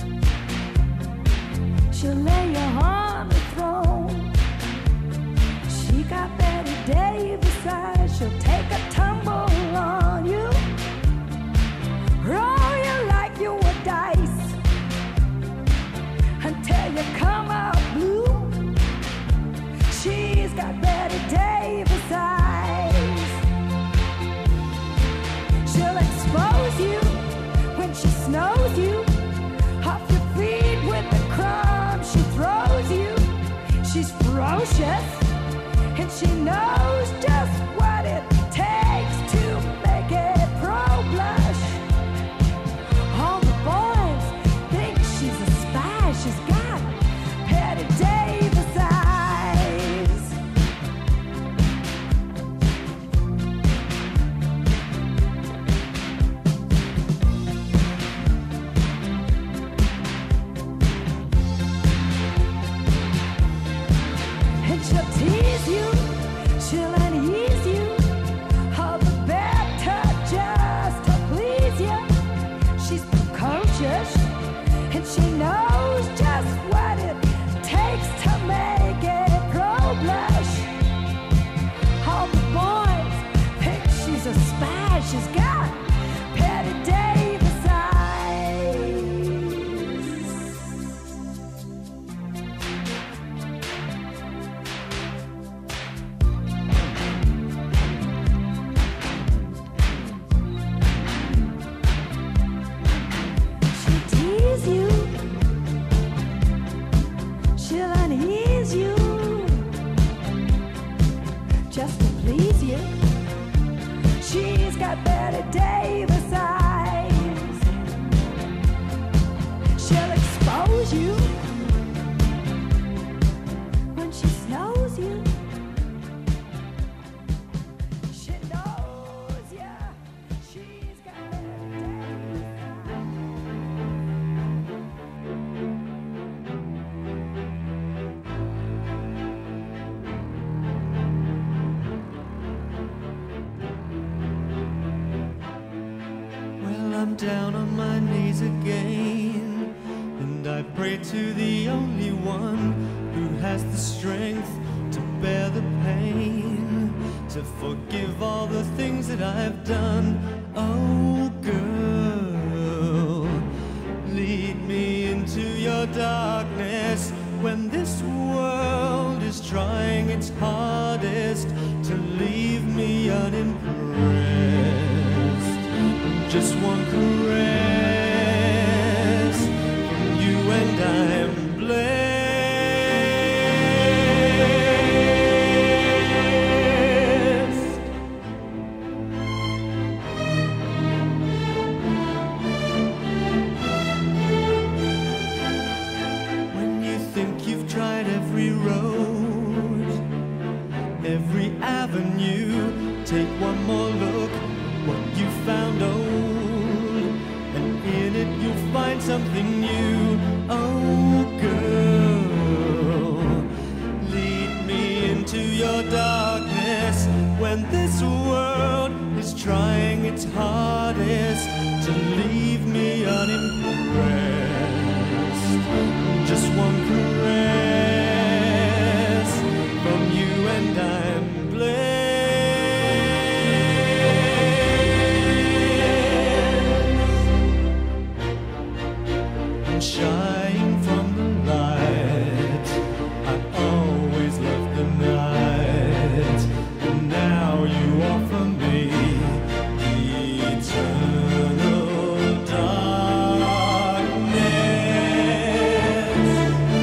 She'll lay you on the throne. She got Betty Davis eyes. She'll take a tumble on you, roll you like you were dice, until you come out blue. She's got Betty Davis eyes. She'll expose you when she snows you off your feet with the crumbs she throws you. She's ferocious, and she knows just what it takes to make a pro blush. All the boys think she's a spy. She's got Betty Davis eyes. And she'll tease you, she'll unease you, Bette Davis eyes. She'll expose you when she snows you. She knows ya. She's got Bette Davis Well, I'm down on my knees again, and I pray to the only one who has the strength to bear the pain, to forgive all the things that I've done. Oh, girl, lead me into your darkness when this world is trying its hardest to leave me unimpressed. Just one caress from you and I'm blessed. When you think you've tried every road, every avenue, take one more look. What you found old, and in it you'll find something new. Oh, girl, lead me into your darkness when this world is trying its hardest to leave me unimpressed. Just one caress from you and I'm blessed. Shine from the light. I always loved the night, and now you offer me eternal darkness.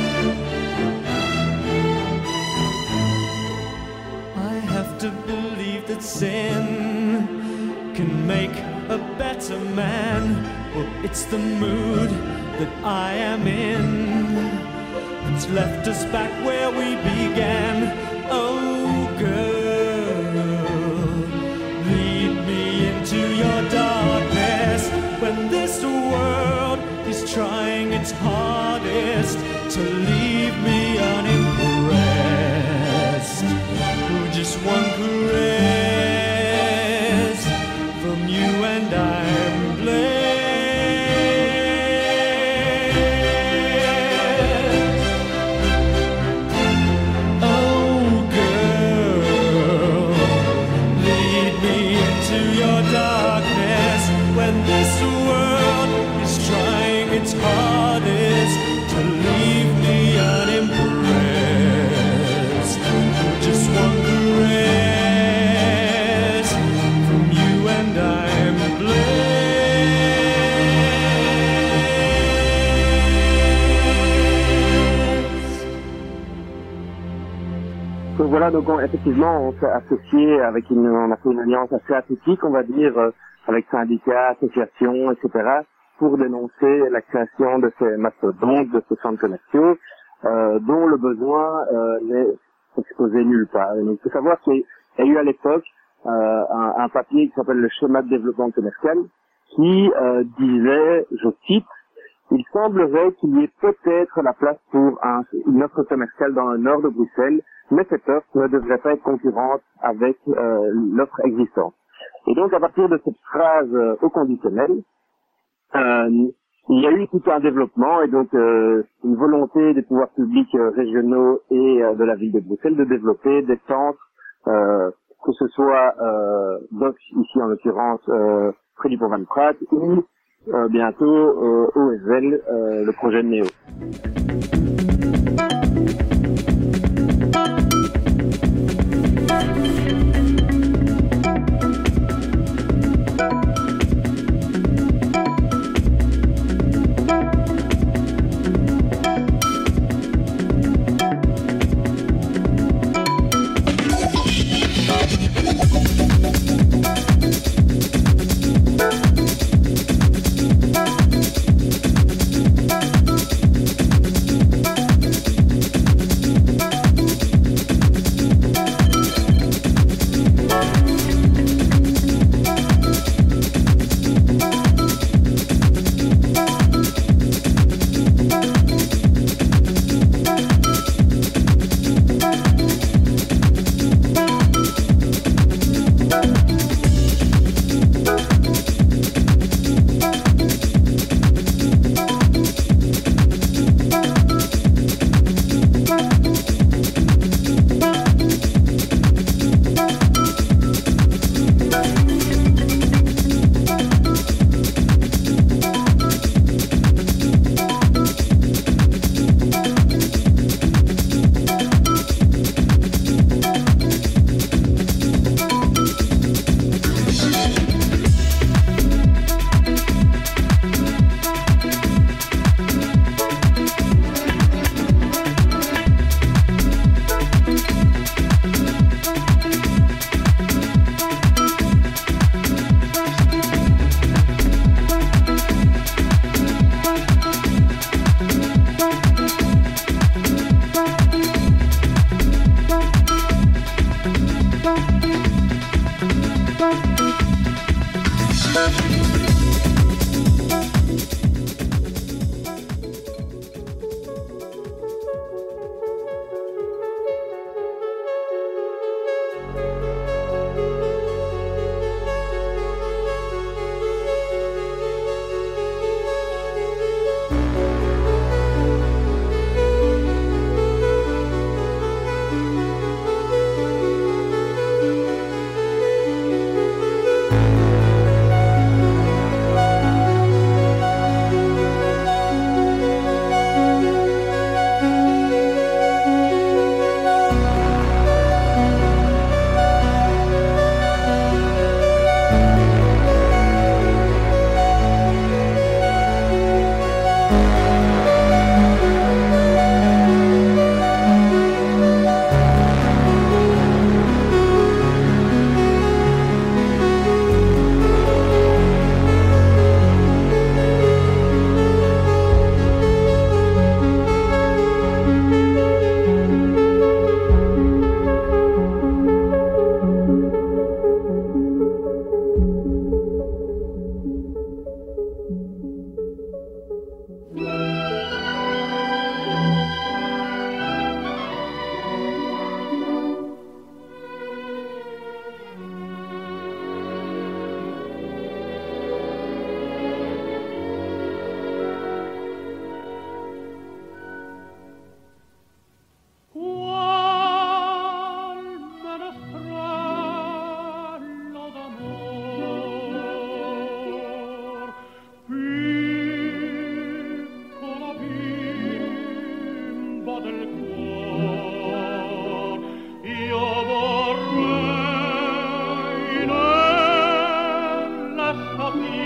I have to believe that sin can make a better man. Well, it's the mood that I am in. It's left us back where we began. Oh, girl, lead me into your darkness when this world is trying its hardest to leave me unimpressed. Just one caress from you and I'm blessed. When this world is trying its hardest to leave me unimpressed. Just one caress from you and I'm blessed. Donc voilà, donc effectivement, on s'est associé avec on a fait une alliance assez atypique, on va dire, avec syndicats, associations, etc., pour dénoncer la création de ces mastodontes, de ces centres commerciaux, dont le besoin n'est exposé nulle part. Et donc, il faut savoir qu'il y a eu à l'époque un papier qui s'appelle le schéma de développement commercial, qui disait, je cite, « Il semblerait qu'il y ait peut-être la place pour une offre commerciale dans le nord de Bruxelles, mais cette offre ne devrait pas être concurrente avec l'offre existante. » Et donc, à partir de cette phrase au conditionnel, il y a eu tout un développement et donc une volonté des pouvoirs publics régionaux et de la ville de Bruxelles de développer des centres, que ce soit DOC, ici en l'occurrence près du pont Van Praat, ou bientôt OSL, le projet NEO.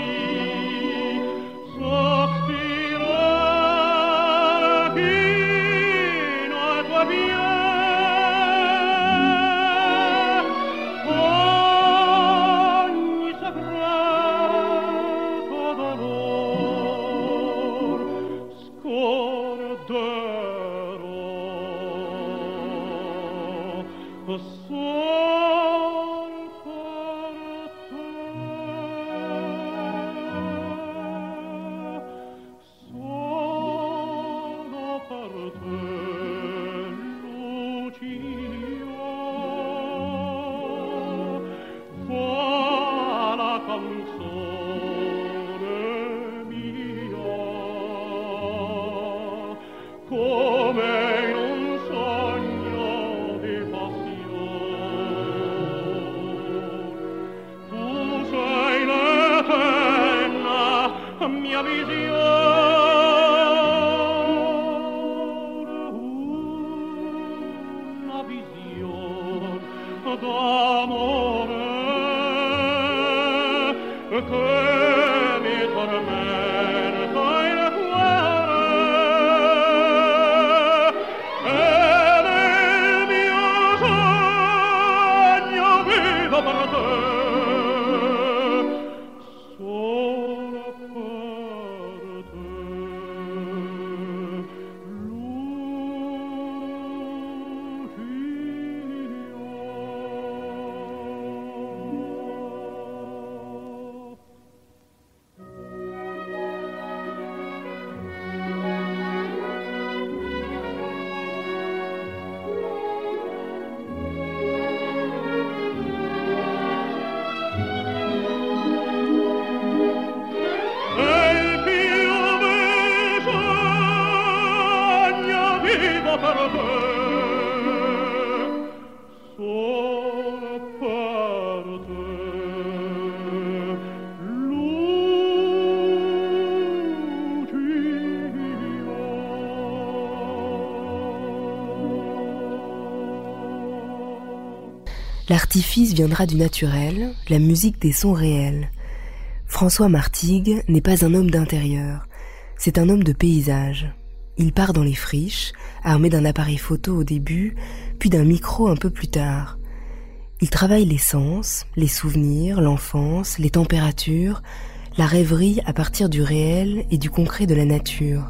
L'artifice viendra du naturel, la musique des sons réels. François Martigues n'est pas un homme d'intérieur, c'est un homme de paysage. Il part dans les friches, armé d'un appareil photo au début, puis d'un micro un peu plus tard. Il travaille les sens, les souvenirs, l'enfance, les températures, la rêverie à partir du réel et du concret de la nature.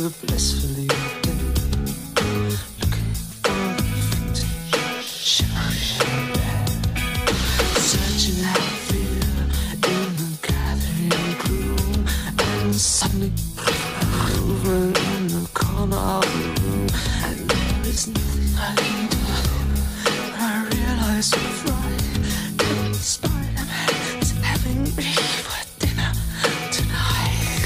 were blissfully dead, looking for the victim, shivering in bed, searching out fear in the gathering gloom, and suddenly movement in the corner of the room, and there is nothing I can do. When I realize it's right, that Spider-Man is having me for dinner tonight.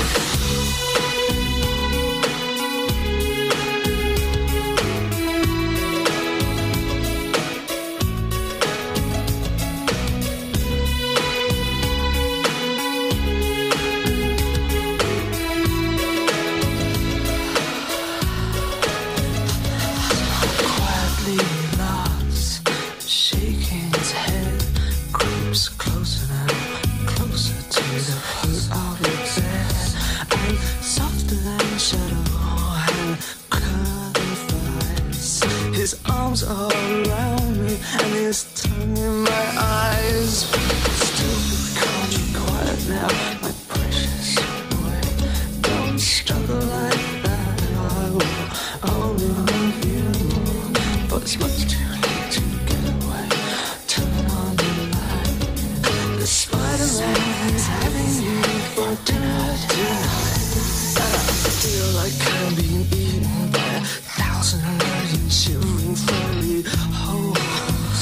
Quietly laughs, shaking his head, creeps closer now, closer to the foot of the bed, and softer than shadow and curling thighs. His arms are around me and his tongue in my eyes. Still, can't be quiet now, my precious boy. Don't struggle like that, I will only love you. But it's much too late to get away. Turn on the light. The Spider-Man is having you for dinner tonight. And I feel like I'm being eaten by 1,000 million shivering furry holes.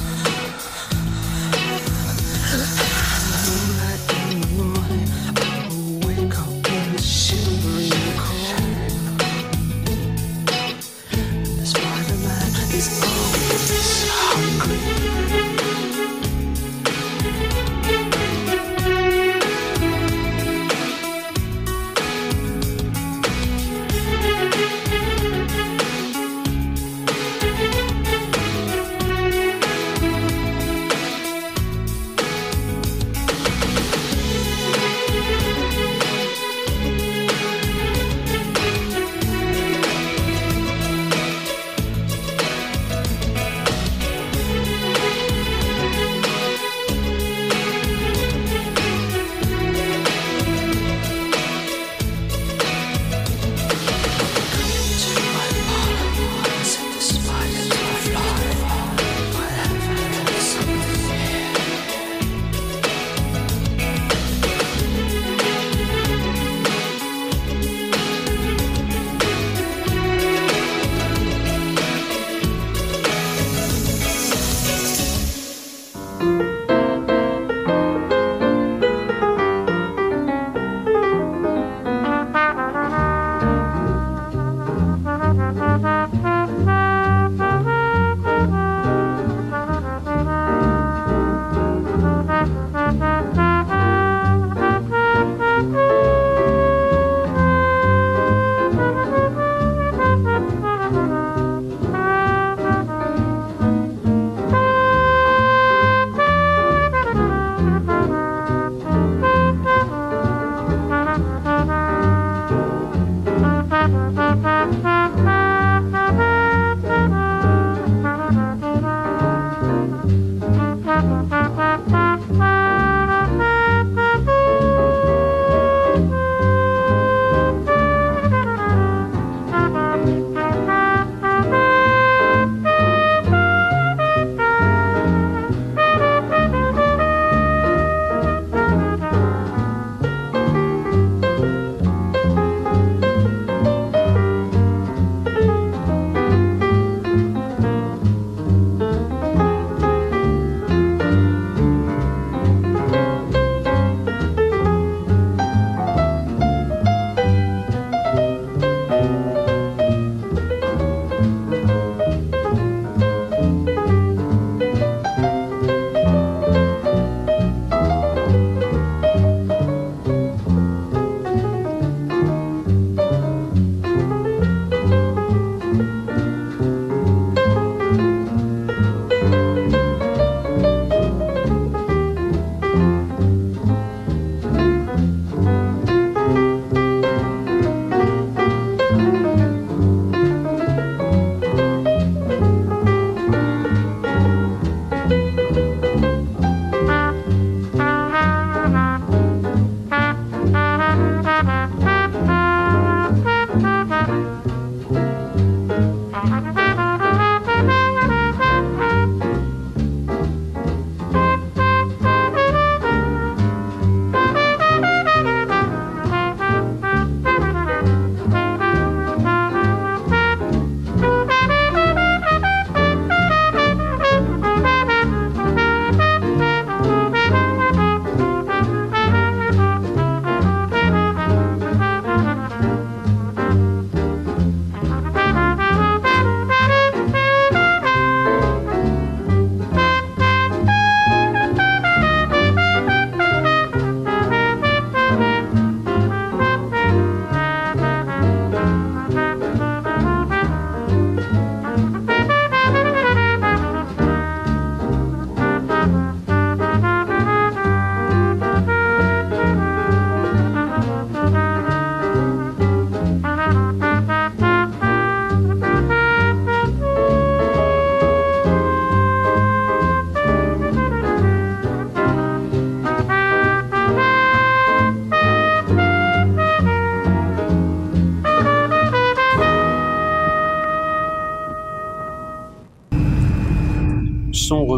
Moonlight in the morning, I will wake up in the shivering cold. And the Spider-Man is always hungry.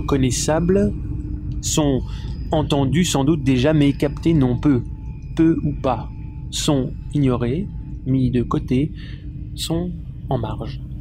reconnaissables, sont entendus sans doute déjà mais captés non peu ou pas, sont ignorés, mis de côté, sont en marge.